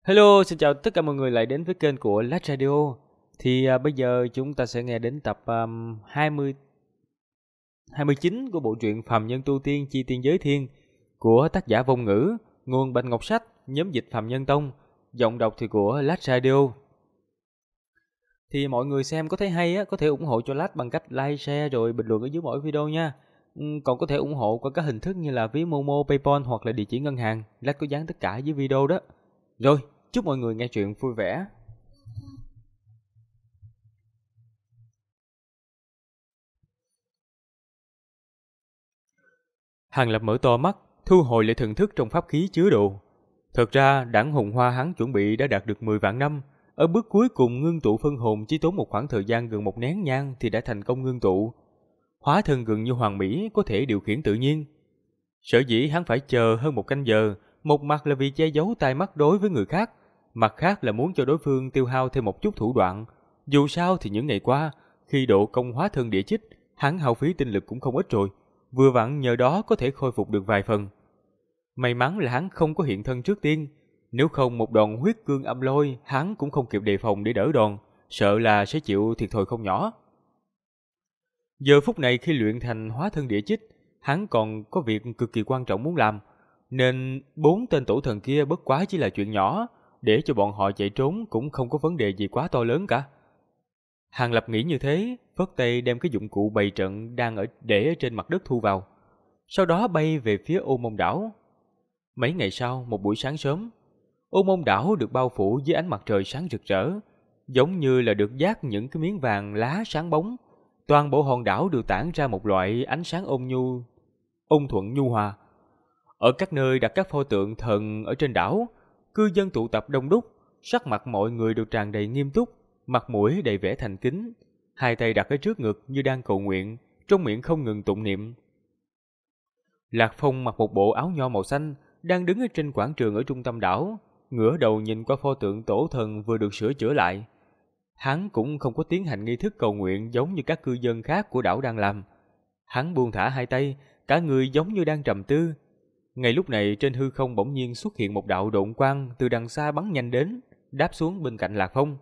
Hello, xin chào tất cả mọi người lại đến với kênh của Lát Radio. Bây giờ chúng ta sẽ nghe đến tập 20 29 của bộ truyện Phàm Nhân Tu Tiên Chi Tiên Giới Thiên của tác giả Vong Ngữ, nguồn Bạch Ngọc Sách, nhóm dịch Phàm Nhân Tông, giọng đọc thì của Lát Radio. Thì mọi người xem có thấy hay á, có thể ủng hộ cho Lát bằng cách like, share rồi bình luận ở dưới mỗi video nha. Còn có thể ủng hộ qua các hình thức như là ví Momo, PayPal hoặc là địa chỉ ngân hàng. Lát có dán tất cả dưới video đó. Rồi, chúc mọi người nghe chuyện vui vẻ. Hàng Lập mở to mắt, thu hồi lại thần thức trong pháp khí chứa đồ. Thật ra, đảng hùng hoa hắn chuẩn bị đã đạt được 10 vạn năm. Ở bước cuối cùng ngưng tụ phân hồn chỉ tốn một khoảng thời gian gần một nén nhang thì đã thành công ngưng tụ. Hóa thân gần như hoàn mỹ, có thể điều khiển tự nhiên. Sở dĩ hắn phải chờ hơn một canh giờ, một mặt là vì che giấu tai mắt đối với người khác, mặt khác là muốn cho đối phương tiêu hao thêm một chút thủ đoạn. Dù sao thì những ngày qua, khi độ công hóa thân địa chích, hắn hao phí tinh lực cũng không ít rồi, vừa vặn nhờ đó có thể khôi phục được vài phần. May mắn là hắn không có hiện thân trước tiên, nếu không một đòn huyết cương âm lôi hắn cũng không kịp đề phòng để đỡ đòn, sợ là sẽ chịu thiệt thòi không nhỏ. Giờ phút này khi luyện thành hóa thân địa chích, hắn còn có việc cực kỳ quan trọng muốn làm, nên 4 tên tổ thần kia bất quá chỉ là chuyện nhỏ, để cho bọn họ chạy trốn cũng không có vấn đề gì quá to lớn cả. Hàng Lập nghĩ như thế, phất tay đem cái dụng cụ bày trận đang để ở trên mặt đất thu vào. Sau đó bay về phía Ô Mông đảo. Mấy ngày sau, một buổi sáng sớm, Ô Mông đảo được bao phủ dưới ánh mặt trời sáng rực rỡ, giống như là được dát những cái miếng vàng lá sáng bóng. Toàn bộ hòn đảo được tản ra một loại ánh sáng ôn thuận nhu hòa. Ở các nơi đặt các pho tượng thần ở trên đảo, cư dân tụ tập đông đúc, sắc mặt mọi người đều tràn đầy nghiêm túc, mặt mũi đầy vẻ thành kính, hai tay đặt ở trước ngực như đang cầu nguyện, trong miệng không ngừng tụng niệm. Lạc Phong mặc một bộ áo nho màu xanh, đang đứng ở trên quảng trường ở trung tâm đảo, ngửa đầu nhìn qua pho tượng tổ thần vừa được sửa chữa lại. Hắn cũng không có tiến hành nghi thức cầu nguyện giống như các cư dân khác của đảo đang làm. Hắn buông thả hai tay, cả người giống như đang trầm tư. Ngay lúc này trên hư không bỗng nhiên xuất hiện một đạo độn quang từ đằng xa bắn nhanh đến, đáp xuống bên cạnh Lạc Phong.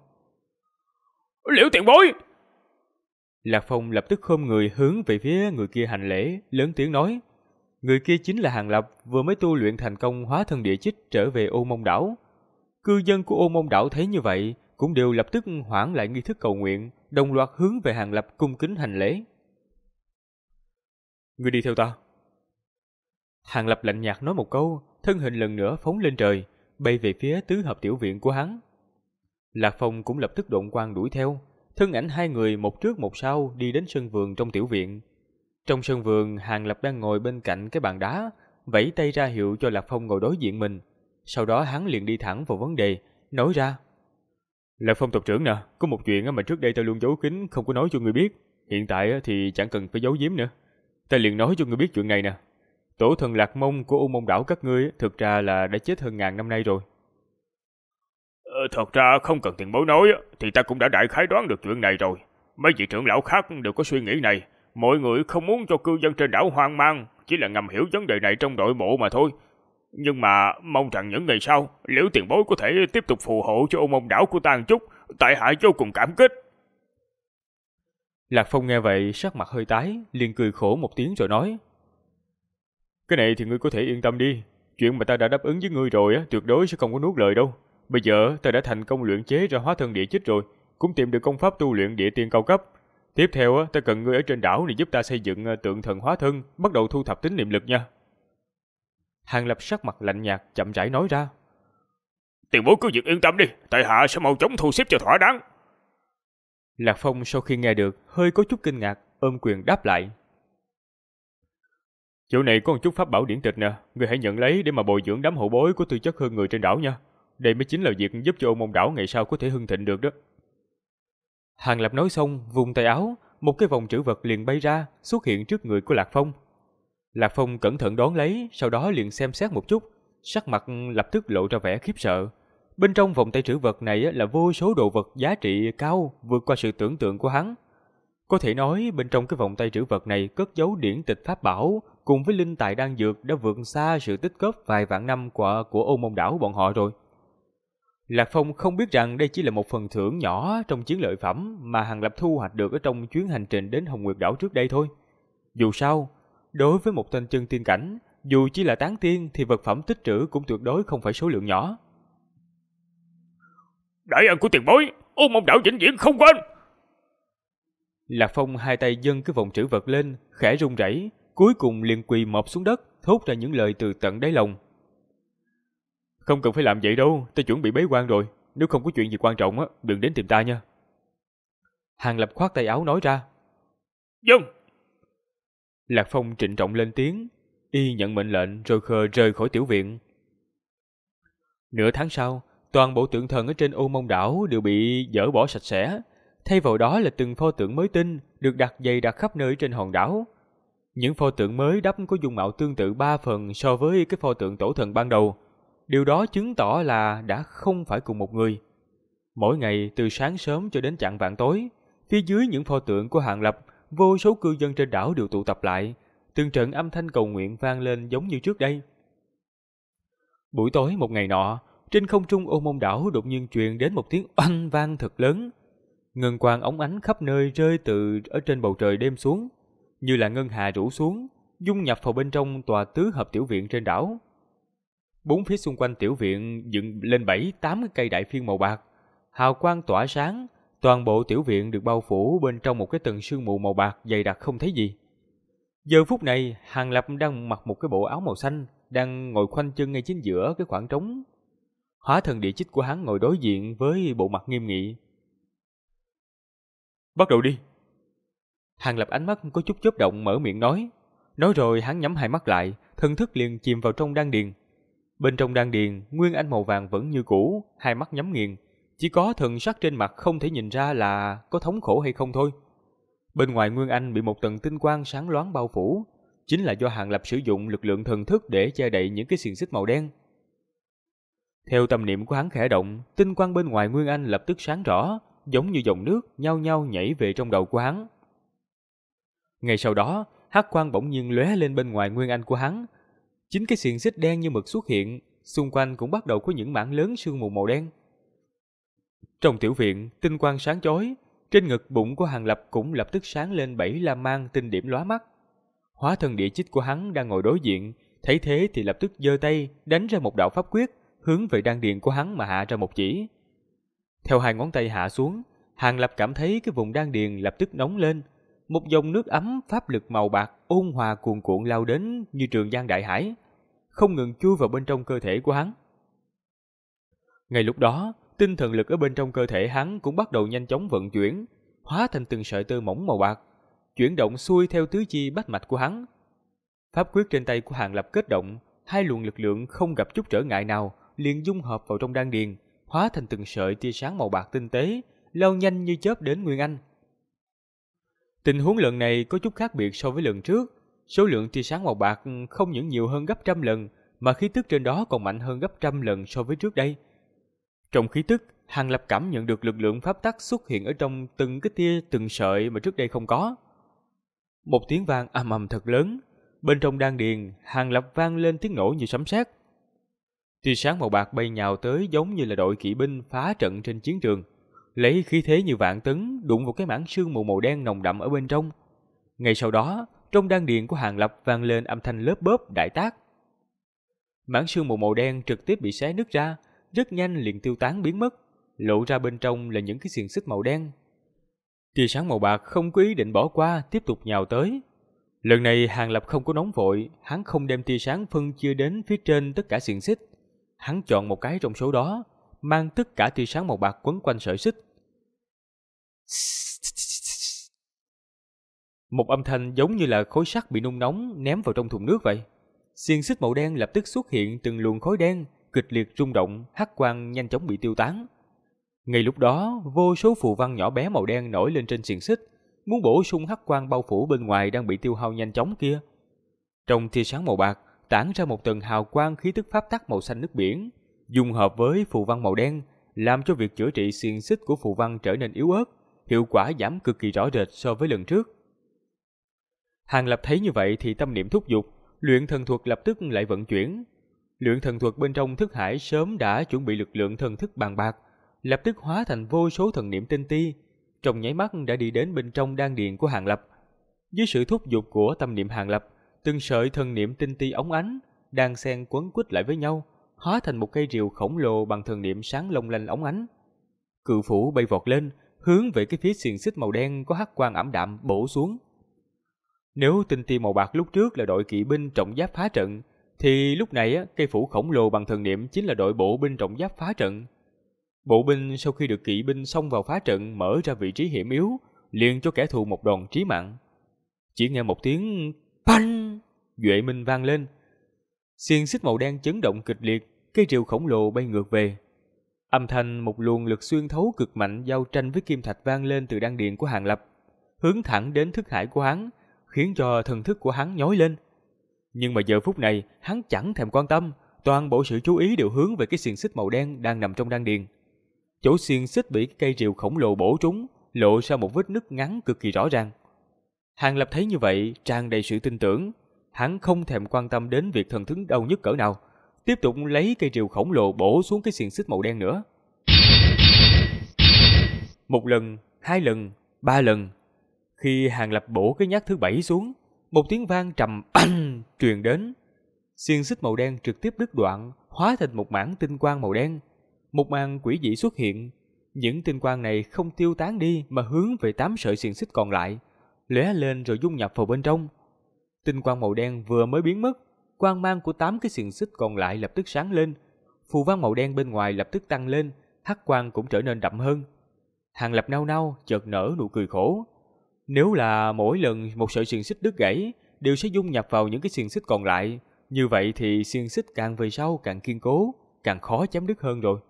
Liễu tiền bối! Lạc Phong lập tức khom người hướng về phía người kia hành lễ, lớn tiếng nói. Người kia chính là Hàng Lập, vừa mới tu luyện thành công hóa thân địa chích trở về Ô Mông đảo. Cư dân của Ô Mông đảo thấy như vậy, cũng đều lập tức hoãn lại nghi thức cầu nguyện, đồng loạt hướng về Hàng Lập cung kính hành lễ. Ngươi đi theo ta. Hàng Lập lạnh nhạt nói một câu, thân hình lần nữa phóng lên trời, bay về phía tứ hợp tiểu viện của hắn. Lạc Phong cũng lập tức độn quang đuổi theo, thân ảnh hai người một trước một sau đi đến sân vườn trong tiểu viện. Trong sân vườn, Hàng Lập đang ngồi bên cạnh cái bàn đá, vẫy tay ra hiệu cho Lạc Phong ngồi đối diện mình. Sau đó hắn liền đi thẳng vào vấn đề, nói ra. Lạc Phong tộc trưởng nè, có một chuyện mà trước đây ta luôn giấu kín không có nói cho ngươi biết. Hiện tại thì chẳng cần phải giấu giếm nữa. Ta liền nói cho ngươi biết chuyện này nè. Tổ thần Lạc Mông của U Mông đảo các ngươi thực ra là đã chết hơn 1000 năm nay rồi. Thật ra không cần tiền bối nói thì ta cũng đã đại khái đoán được chuyện này rồi. Mấy vị trưởng lão khác đều có suy nghĩ này. Mọi người không muốn cho cư dân trên đảo hoang mang, chỉ là ngầm hiểu vấn đề này trong nội bộ mà thôi. Nhưng mà mong rằng những ngày sau, Liễu tiền bối có thể tiếp tục phù hộ cho U Mông đảo của ta một chút, tại hạ vô cùng cảm kích. Lạc Phong nghe vậy sắc mặt hơi tái, liền cười khổ một tiếng rồi nói. Cái này thì ngươi có thể yên tâm đi, chuyện mà ta đã đáp ứng với ngươi rồi tuyệt đối sẽ không có nuốt lời đâu. Bây giờ ta đã thành công luyện chế ra hóa thân địa chích rồi, cũng tìm được công pháp tu luyện địa tiên cao cấp. Tiếp theo ta cần ngươi ở trên đảo để giúp ta xây dựng tượng thần hóa thân, bắt đầu thu thập tín niệm lực nha. Hàng Lập sắc mặt lạnh nhạt chậm rãi nói ra. Tiền bối cứ việc yên tâm đi, tại hạ sẽ mau chóng thu xếp cho thỏa đáng. Lạc Phong sau khi nghe được hơi có chút kinh ngạc, ôm quyền đáp lại. Chỗ này có một chút pháp bảo điển tịch nè, ngươi hãy nhận lấy để mà bồi dưỡng đám hậu bối có tư chất hơn người trên đảo nha. Đây mới chính là việc giúp cho Ô Mông đảo ngày sau có thể hưng thịnh được đó. Hàng Lập nói xong, vùng tay áo, một cái vòng trữ vật liền bay ra, xuất hiện trước người của Lạc Phong. Lạc Phong cẩn thận đón lấy, sau đó liền xem xét một chút, sắc mặt lập tức lộ ra vẻ khiếp sợ. Bên trong vòng tay trữ vật này là vô số đồ vật giá trị cao vượt qua sự tưởng tượng của hắn. Có thể nói bên trong cái vòng tay trữ vật này cất giấu điển tịch pháp bảo cùng với linh tài đan dược đã vượt xa sự tích góp vài vạn năm của Ô Mông đảo bọn họ rồi. Lạc Phong không biết rằng đây chỉ là một phần thưởng nhỏ trong chiến lợi phẩm mà Hàng Lập thu hoạch được ở trong chuyến hành trình đến Hồng Nguyệt Đảo trước đây thôi. Dù sao, đối với một tên chân tiên cảnh, dù chỉ là tán tiên thì vật phẩm tích trữ cũng tuyệt đối không phải số lượng nhỏ. Đại ân của tiền bối, Ô Mông Đảo vĩnh viễn không quên. Lạc Phong hai tay dâng cái vòng trữ vật lên, khẽ run rẩy, cuối cùng liền quỳ mọp xuống đất, thốt ra những lời từ tận đáy lòng. Không cần phải làm vậy đâu, ta chuẩn bị bế quan rồi, nếu không có chuyện gì quan trọng á, đừng đến tìm ta nha. Hàng Lập khoát tay áo nói ra. Vâng. Lạc Phong trịnh trọng lên tiếng, y nhận mệnh lệnh rồi khờ rời khỏi tiểu viện. Nửa tháng sau, toàn bộ tượng thần ở trên Ô Mông Đảo đều bị dỡ bỏ sạch sẽ, thay vào đó là từng pho tượng mới tinh được đặt dày đặc khắp nơi trên hòn đảo. Những pho tượng mới đắp có dung mạo tương tự 3 phần so với cái pho tượng tổ thần ban đầu. Điều đó chứng tỏ là đã không phải cùng một người. Mỗi ngày từ sáng sớm cho đến chạng vạng tối, phía dưới những pho tượng của Hàng Lập, vô số cư dân trên đảo đều tụ tập lại, từng trận âm thanh cầu nguyện vang lên giống như trước đây. Buổi tối một ngày nọ, trên không trung Ô Mông Đảo đột nhiên truyền đến một tiếng oanh vang thật lớn. Ngân quang óng ánh khắp nơi rơi từ ở trên bầu trời đêm xuống, như là ngân hà rủ xuống, dung nhập vào bên trong tòa tứ hợp tiểu viện trên đảo. Bốn phía xung quanh tiểu viện dựng lên 7-8 cái cây đại phiên màu bạc, hào quang tỏa sáng, toàn bộ tiểu viện được bao phủ bên trong một cái tầng sương mù màu bạc dày đặc không thấy gì. Giờ phút này, Hàng Lập đang mặc một cái bộ áo màu xanh, đang ngồi khoanh chân ngay chính giữa cái khoảng trống. Hóa thần địa chích của hắn ngồi đối diện với bộ mặt nghiêm nghị. Bắt đầu đi. Hàng Lập ánh mắt có chút chớp động mở miệng nói. Nói rồi hắn nhắm hai mắt lại, thân thức liền chìm vào trong đan điền. Bên trong đan điền, nguyên anh màu vàng vẫn như cũ, hai mắt nhắm nghiền, chỉ có thần sắc trên mặt không thể nhìn ra là có thống khổ hay không thôi. Bên ngoài nguyên anh bị một tầng tinh quang sáng loáng bao phủ, chính là do Hàng Lập sử dụng lực lượng thần thức để che đậy những cái xiềng xích màu đen. Theo tâm niệm của hắn khẽ động, tinh quang bên ngoài nguyên anh lập tức sáng rõ, giống như dòng nước nhao nhao nhảy về trong đầu của hắn. Ngay sau đó, hắc quang bỗng nhiên lóe lên bên ngoài nguyên anh của hắn. Chính cái xiềng xích đen như mực xuất hiện, xung quanh cũng bắt đầu có những mảng lớn sương mù màu đen. Trong tiểu viện, tinh quang sáng chói, trên ngực bụng của Hàng Lập cũng lập tức sáng lên 7 lam mang tinh điểm lóa mắt. Hóa thần địa chích của hắn đang ngồi đối diện, thấy thế thì lập tức giơ tay đánh ra một đạo pháp quyết, hướng về đan điền của hắn mà hạ ra một chỉ. Theo hai ngón tay hạ xuống, Hàng Lập cảm thấy cái vùng đan điền lập tức nóng lên, một dòng nước ấm pháp lực màu bạc ôn hòa cuồn cuộn lao đến như trường giang đại hải, không ngừng chui vào bên trong cơ thể của hắn. Ngay lúc đó, tinh thần lực ở bên trong cơ thể hắn cũng bắt đầu nhanh chóng vận chuyển, hóa thành từng sợi tơ mỏng màu bạc, chuyển động xuôi theo tứ chi bách mạch của hắn. Pháp quyết trên tay của Hàng Lập kết động, hai luồng lực lượng không gặp chút trở ngại nào liền dung hợp vào trong đan điền, hóa thành từng sợi tia sáng màu bạc tinh tế, lao nhanh như chớp đến nguyên anh. Tình huống lần này có chút khác biệt so với lần trước, số lượng tia sáng màu bạc không những nhiều hơn gấp trăm lần, mà khí tức trên đó còn mạnh hơn gấp trăm lần so với trước đây. Trong khí tức, Hàng Lập cảm nhận được lực lượng pháp tắc xuất hiện ở trong từng cái tia từng sợi mà trước đây không có. Một tiếng vang ầm ầm thật lớn, bên trong đan điền, Hàng Lập vang lên tiếng nổ như sấm sét. Tia sáng màu bạc bay nhào tới giống như là đội kỵ binh phá trận trên chiến trường, lấy khí thế như vạn tấn đụng vào cái mảng sương mù màu đen nồng đậm ở bên trong. Ngay sau đó, trong đan điền của Hàng Lập vang lên âm thanh lớp bốp đại tác. Mảng sương mù màu đen trực tiếp bị xé nứt ra, rất nhanh liền tiêu tán biến mất, lộ ra bên trong là những cái xiềng xích màu đen. Tia sáng màu bạc không có ý định bỏ qua, tiếp tục nhào tới. Lần này Hàng Lập không có nóng vội, hắn không đem tia sáng phân chia đến phía trên tất cả xiềng xích. Hắn chọn một cái trong số đó, mang tất cả tia sáng màu bạc quấn quanh sợi xích. Một âm thanh giống như là khối sắt bị nung nóng ném vào trong thùng nước vậy. Xiềng xích màu đen lập tức xuất hiện từng luồng khói đen, kịch liệt rung động, hắc quang nhanh chóng bị tiêu tán. Ngay lúc đó, vô số phù văn nhỏ bé màu đen nổi lên trên xiềng xích, muốn bổ sung hắc quang bao phủ bên ngoài đang bị tiêu hao nhanh chóng kia. Trong tia sáng màu bạc, tản ra một tầng hào quang khí tức pháp tắc màu xanh nước biển, dung hợp với phù văn màu đen, làm cho việc chữa trị xiềng xích của phù văn trở nên yếu ớt, hiệu quả giảm cực kỳ rõ rệt so với lần trước. Hàng Lập thấy như vậy thì tâm niệm thúc giục, luyện thần thuật lập tức lại vận chuyển. Lượng thần thuật bên trong thức hải sớm đã chuẩn bị lực lượng thần thức bàn bạc, lập tức hóa thành vô số thần niệm tinh ti, trong nháy mắt đã đi đến bên trong đan điền của Hàng Lập. Dưới sự thúc giục của tâm niệm Hàng Lập, từng sợi thần niệm tinh ti óng ánh đang xen quấn quýt lại với nhau, hóa thành một cây rìu khổng lồ bằng thần niệm sáng long lanh óng ánh. Cự phủ bay vọt lên, hướng về cái phía xiềng xích màu đen có hắc quang ảm đạm bổ xuống. Nếu tinh ti màu bạc lúc trước là đội kỵ binh trọng giáp phá trận, thì lúc này cây phủ khổng lồ bằng thần niệm chính là đội bộ binh trọng giáp phá trận. Bộ binh sau khi được kỵ binh xông vào phá trận mở ra vị trí hiểm yếu, liền cho kẻ thù một đòn chí mạng. Chỉ nghe một tiếng phanh, duệ minh vang lên. Xiềng xích màu đen chấn động kịch liệt, cây rìu khổng lồ bay ngược về. Âm thanh một luồng lực xuyên thấu cực mạnh giao tranh với kim thạch vang lên từ đan điền của Hàng Lập, hướng thẳng đến thức hải của hắn, khiến cho thần thức của hắn nhói lên. Nhưng mà giờ phút này, hắn chẳng thèm quan tâm, toàn bộ sự chú ý đều hướng về cái xiềng xích màu đen đang nằm trong đan điền. Chỗ xiềng xích bị cái cây rìu khổng lồ bổ trúng, lộ ra một vết nứt ngắn cực kỳ rõ ràng. Hàng Lập thấy như vậy, tràn đầy sự tin tưởng, hắn không thèm quan tâm đến việc thần thức đau nhức cỡ nào, tiếp tục lấy cây rìu khổng lồ bổ xuống cái xiềng xích màu đen nữa. Một lần, hai lần, ba lần. Khi Hàng Lập bổ cái nhát thứ 7 xuống, một tiếng vang trầm bành truyền đến. Xiềng xích màu đen trực tiếp đứt đoạn, hóa thành một mảng tinh quang màu đen. Một màn quỷ dị xuất hiện. Những tinh quang này không tiêu tán đi mà hướng về 8 sợi xiềng xích còn lại, lóe lên rồi dung nhập vào bên trong. Tinh quang màu đen vừa mới biến mất, quang mang của 8 cái xiềng xích còn lại lập tức sáng lên. Phù văn màu đen bên ngoài lập tức tăng lên, hắc quang cũng trở nên đậm hơn. Hàng Lập nao nao chợt nở nụ cười khổ. Nếu là mỗi lần một sợi xiềng xích đứt gãy đều sẽ dung nhập vào những cái xiềng xích còn lại, như vậy thì xiềng xích càng về sau càng kiên cố, càng khó chém đứt hơn rồi.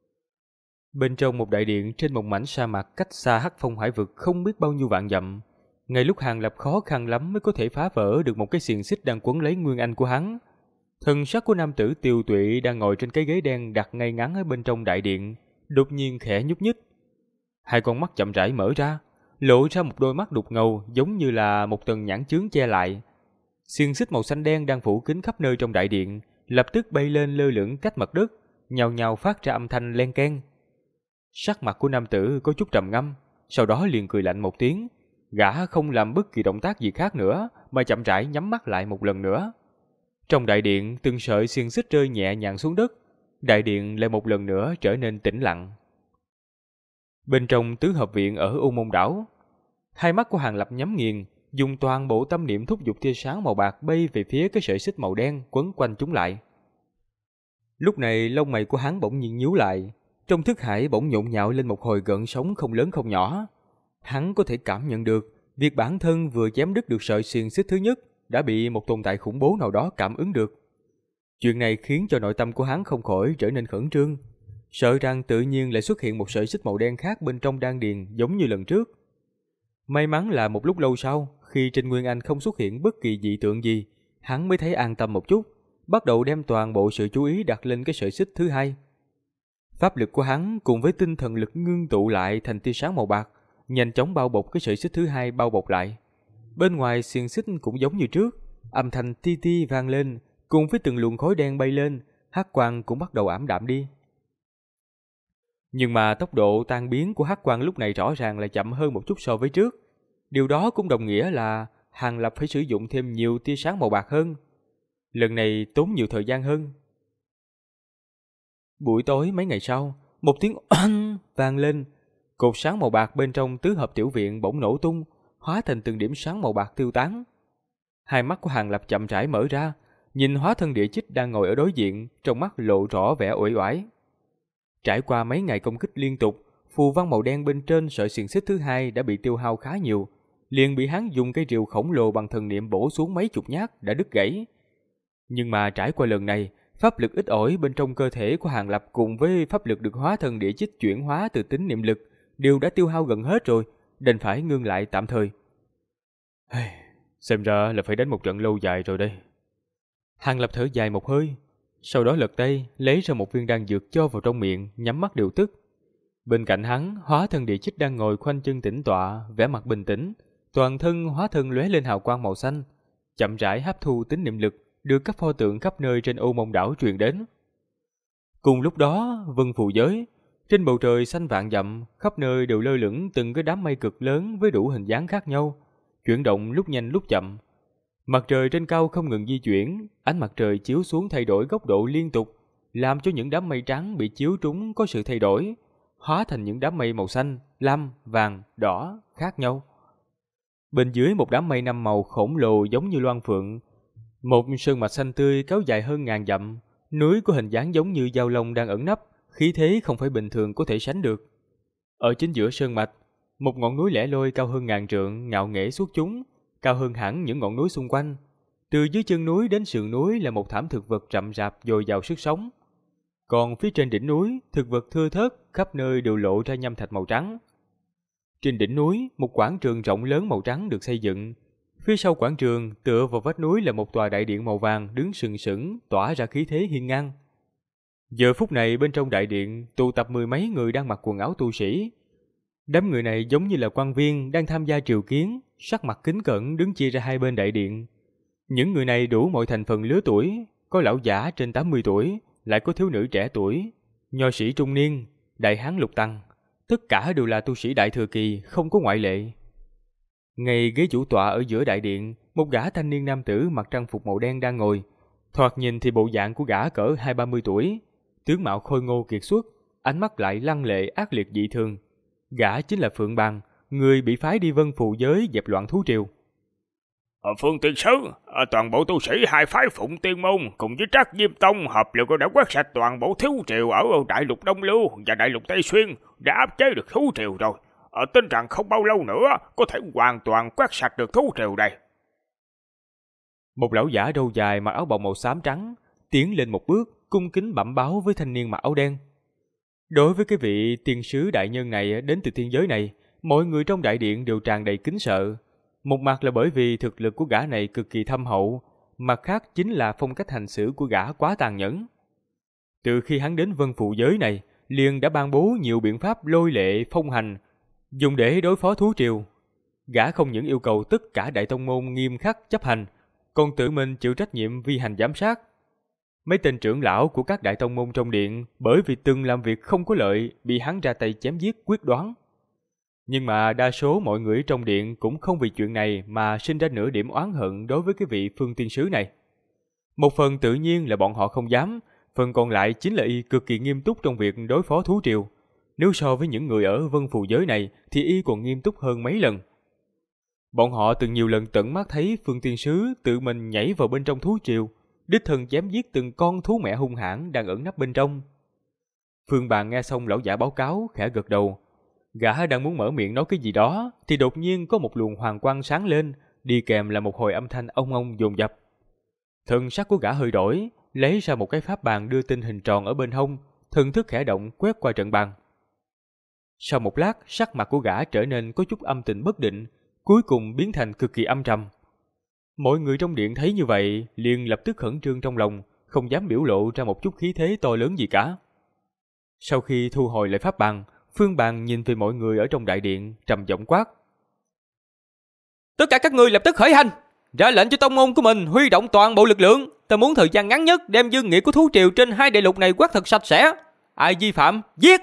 Bên trong một đại điện trên một mảnh sa mạc cách xa Hắc Phong Hải vực không biết bao nhiêu vạn dặm, ngay lúc Hàng Lập khó khăn lắm mới có thể phá vỡ được một cái xiềng xích đang quấn lấy nguyên anh của hắn, thần sắc của nam tử Tiêu Tụy đang ngồi trên cái ghế đen đặt ngay ngắn ở bên trong đại điện, đột nhiên khẽ nhúc nhích. Hai con mắt chậm rãi mở ra, lộ ra một đôi mắt đục ngầu giống như là một tầng nhãn chướng che lại. Xiềng xích màu xanh đen đang phủ kín khắp nơi trong đại điện, lập tức bay lên lơ lửng cách mặt đất, nhào nhào phát ra âm thanh len keng. Sắc mặt của nam tử có chút trầm ngâm, sau đó liền cười lạnh một tiếng, gã không làm bất kỳ động tác gì khác nữa mà chậm rãi nhắm mắt lại một lần nữa. Trong đại điện, từng sợi xiềng xích rơi nhẹ nhàng xuống đất, đại điện lại một lần nữa trở nên tĩnh lặng. Bên trong tứ hợp viện ở U Môn đảo, hai mắt của Hàng Lập nhắm nghiền, dùng toàn bộ tâm niệm thúc giục tia sáng màu bạc bay về phía cái sợi xích màu đen quấn quanh chúng lại. Lúc này lông mày của hắn bỗng nhiên nhíu lại, trong thức hải bỗng nhộn nhạo lên một hồi gợn sóng không lớn không nhỏ. Hắn có thể cảm nhận được việc bản thân vừa chém đứt được sợi xiềng xích thứ nhất đã bị một tồn tại khủng bố nào đó cảm ứng được. Chuyện này khiến cho nội tâm của hắn không khỏi trở nên khẩn trương, sợ rằng tự nhiên lại xuất hiện một sợi xích màu đen khác bên trong đan điền giống như lần trước. May mắn là một lúc lâu sau, khi trên Nguyên Anh không xuất hiện bất kỳ dị tượng gì, hắn mới thấy an tâm một chút, bắt đầu đem toàn bộ sự chú ý đặt lên cái sợi xích thứ hai. Pháp lực của hắn cùng với tinh thần lực ngưng tụ lại thành tia sáng màu bạc, nhanh chóng bao bọc cái sợi xích thứ hai bao bọc lại. Bên ngoài xiềng xích cũng giống như trước, âm thanh ti ti vang lên, cùng với từng luồng khói đen bay lên, hắc quang cũng bắt đầu ảm đạm đi. Nhưng mà tốc độ tan biến của hắc quang lúc này rõ ràng là chậm hơn một chút so với trước. Điều đó cũng đồng nghĩa là Hàng Lập phải sử dụng thêm nhiều tia sáng màu bạc hơn. Lần này tốn nhiều thời gian hơn. Buổi tối mấy ngày sau, một tiếng oanh vang lên, cột sáng màu bạc bên trong tứ hợp tiểu viện bỗng nổ tung, hóa thành từng điểm sáng màu bạc tiêu tán. Hai mắt của Hàng Lập chậm rãi mở ra, nhìn hóa thân địa chích đang ngồi ở đối diện, trong mắt lộ rõ vẻ uể oải. Trải qua mấy ngày công kích liên tục, phù văn màu đen bên trên sợi xiềng xích thứ hai đã bị tiêu hao khá nhiều, liền bị hắn dùng cây rìu khổng lồ bằng thần niệm bổ xuống mấy chục nhát đã đứt gãy. Nhưng mà trải qua lần này, pháp lực ít ỏi bên trong cơ thể của Hàng Lập cùng với pháp lực được hóa thân địa chích chuyển hóa từ tính niệm lực đều đã tiêu hao gần hết rồi, đành phải ngưng lại tạm thời. Xem ra là phải đánh một trận lâu dài rồi đây. Hàng Lập thở dài một hơi, sau đó lật tay lấy ra một viên đan dược cho vào trong miệng, nhắm mắt điều tức. Bên cạnh hắn, hóa thân địa chích đang ngồi khoanh chân tĩnh tọa, vẻ mặt bình tĩnh, toàn thân hóa thân lóe lên hào quang màu xanh, chậm rãi hấp thu tính niệm lực, được các pho tượng khắp nơi trên ô mông đảo truyền đến. Cùng lúc đó, vân phù giới, trên bầu trời xanh vạn dặm, khắp nơi đều lơ lửng từng cái đám mây cực lớn với đủ hình dáng khác nhau, chuyển động lúc nhanh lúc chậm. Mặt trời trên cao không ngừng di chuyển, ánh mặt trời chiếu xuống thay đổi góc độ liên tục, làm cho những đám mây trắng bị chiếu trúng có sự thay đổi, hóa thành những đám mây màu xanh, lam, vàng, đỏ khác nhau. Bên dưới một đám mây năm màu khổng lồ giống như loan phượng, một sơn mạch xanh tươi kéo dài hơn ngàn dặm, núi có hình dáng giống như dao long đang ẩn nấp, khí thế không phải bình thường có thể sánh được. Ở chính giữa sơn mạch, một ngọn núi lẻ loi cao hơn ngàn trượng ngạo nghễ xuất chúng, cao hơn hẳn những ngọn núi xung quanh. Từ dưới chân núi đến sườn núi là một thảm thực vật rậm rạp dồi dào sức sống. Còn phía trên đỉnh núi, thực vật thưa thớt, khắp nơi đều lộ ra nhâm thạch màu trắng. Trên đỉnh núi, một quảng trường rộng lớn màu trắng được xây dựng. Phía sau quảng trường, tựa vào vách núi là một tòa đại điện màu vàng đứng sừng sững, tỏa ra khí thế hiên ngang. Giờ phút này bên trong đại điện tụ tập mười mấy người đang mặc quần áo tu sĩ. Đám người này giống như là quan viên đang tham gia triều kiến, sắc mặt kính cẩn đứng chia ra hai bên đại điện. Những người này đủ mọi thành phần lứa tuổi, có lão giả trên 80 tuổi, lại có thiếu nữ trẻ tuổi, nho sĩ trung niên, đại hán lục tăng, tất cả đều là tu sĩ đại thừa kỳ, không có ngoại lệ. Ngay ghế chủ tọa ở giữa đại điện, một gã thanh niên nam tử mặc trang phục màu đen đang ngồi. Thoạt nhìn thì bộ dạng của gã cỡ 20-30 tuổi, tướng mạo khôi ngô kiệt xuất, ánh mắt lại lăng lệ ác liệt dị thường. Gã chính là Phượng Bàng, người bị phái đi vân phù giới dẹp loạn thú triều. Phương Tiên Sứ, toàn bộ tu sĩ hai phái Phụng Tiên Môn cùng với Trác Diêm Tông hợp lực đã quét sạch toàn bộ thú triều ở đại lục Đông Lưu và đại lục Tây Xuyên, đã áp chế được thú triều rồi. Tin rằng không bao lâu nữa có thể hoàn toàn quét sạch được thú triều đây. Một lão giả râu dài mặc áo bào màu xám trắng tiến lên một bước, cung kính bẩm báo với thanh niên mặc áo đen. Đối với cái vị tiên sứ đại nhân này đến từ thiên giới này, mọi người trong đại điện đều tràn đầy kính sợ. Một mặt là bởi vì thực lực của gã này cực kỳ thâm hậu, mặt khác chính là phong cách hành xử của gã quá tàn nhẫn. Từ khi hắn đến vân phụ giới này, liền đã ban bố nhiều biện pháp lôi lệ phong hành, dùng để đối phó thú triều. Gã không những yêu cầu tất cả đại tông môn nghiêm khắc chấp hành, còn tự mình chịu trách nhiệm vi hành giám sát. Mấy tên trưởng lão của các đại tông môn trong điện bởi vì từng làm việc không có lợi bị hắn ra tay chém giết quyết đoán. Nhưng mà đa số mọi người trong điện cũng không vì chuyện này mà sinh ra nửa điểm oán hận đối với cái vị phương tiên sứ này. Một phần tự nhiên là bọn họ không dám, phần còn lại chính là y cực kỳ nghiêm túc trong việc đối phó thú triều. Nếu so với những người ở vân phù giới này thì y còn nghiêm túc hơn mấy lần. Bọn họ từng nhiều lần tận mắt thấy phương tiên sứ tự mình nhảy vào bên trong thú triều, đích thân chém giết từng con thú mẹ hung hãn đang ẩn nấp bên trong. Phương Bàn nghe xong lão giả báo cáo khẽ gật đầu. Gã đang muốn mở miệng nói cái gì đó thì đột nhiên có một luồng hoàng quang sáng lên, đi kèm là một hồi âm thanh ông ông dồn dập. Thần sắc của gã hơi đổi, lấy ra một cái pháp bàn đưa tinh hình tròn ở bên hông, thần thức khẽ động quét qua trận bàn. Sau một lát, sắc mặt của gã trở nên có chút âm tình bất định, cuối cùng biến thành cực kỳ âm trầm. Mọi người trong điện thấy như vậy, liền lập tức khẩn trương trong lòng, không dám biểu lộ ra một chút khí thế to lớn gì cả. Sau khi thu hồi lại pháp bàn, Phương Bàn nhìn về mọi người ở trong đại điện, trầm giọng quát: Tất cả các ngươi lập tức khởi hành, ra lệnh cho tông môn của mình huy động toàn bộ lực lượng. Ta muốn thời gian ngắn nhất đem dương nghĩa của thú triều trên hai đại lục này quét thật sạch sẽ. Ai vi phạm, giết!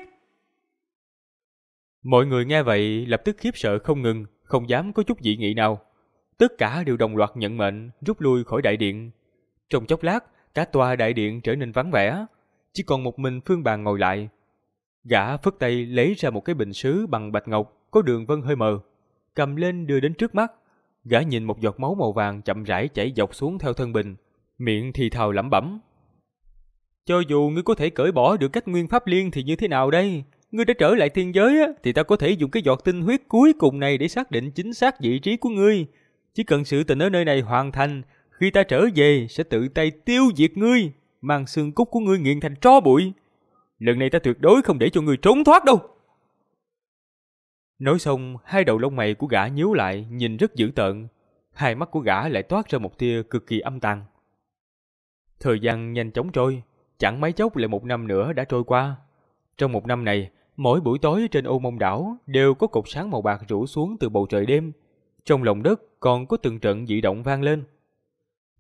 Mọi người nghe vậy lập tức khiếp sợ không ngừng, không dám có chút dị nghị nào. Tất cả đều đồng loạt nhận mệnh, rút lui khỏi đại điện. Trong chốc lát, cả tòa đại điện trở nên vắng vẻ, chỉ còn một mình Phương Bàn ngồi lại. Gã phất tay lấy ra một cái bình sứ bằng bạch ngọc, có đường vân hơi mờ, cầm lên đưa đến trước mắt. Gã nhìn một giọt máu màu vàng chậm rãi chảy dọc xuống theo thân bình, miệng thì thào lẩm bẩm: Cho dù ngươi có thể cởi bỏ được cách nguyên pháp liên thì như thế nào đây? Ngươi đã trở lại thiên giới á, thì ta có thể dùng cái giọt tinh huyết cuối cùng này để xác định chính xác vị trí của ngươi. Chỉ cần sự tình ở nơi này hoàn thành, khi ta trở về sẽ tự tay tiêu diệt ngươi, mang xương cốt của ngươi nghiền thành tro bụi. Lần này ta tuyệt đối không để cho ngươi trốn thoát đâu. Nói xong, hai đầu lông mày của gã nhíu lại, nhìn rất dữ tợn. Hai mắt của gã lại toát ra một tia cực kỳ âm tàn. Thời gian nhanh chóng trôi, chẳng mấy chốc lại một năm nữa đã trôi qua. Trong một năm này, mỗi buổi tối trên ô mông đảo đều có cột sáng màu bạc rủ xuống từ bầu trời đêm. Trong lòng đất còn có từng trận dị động vang lên.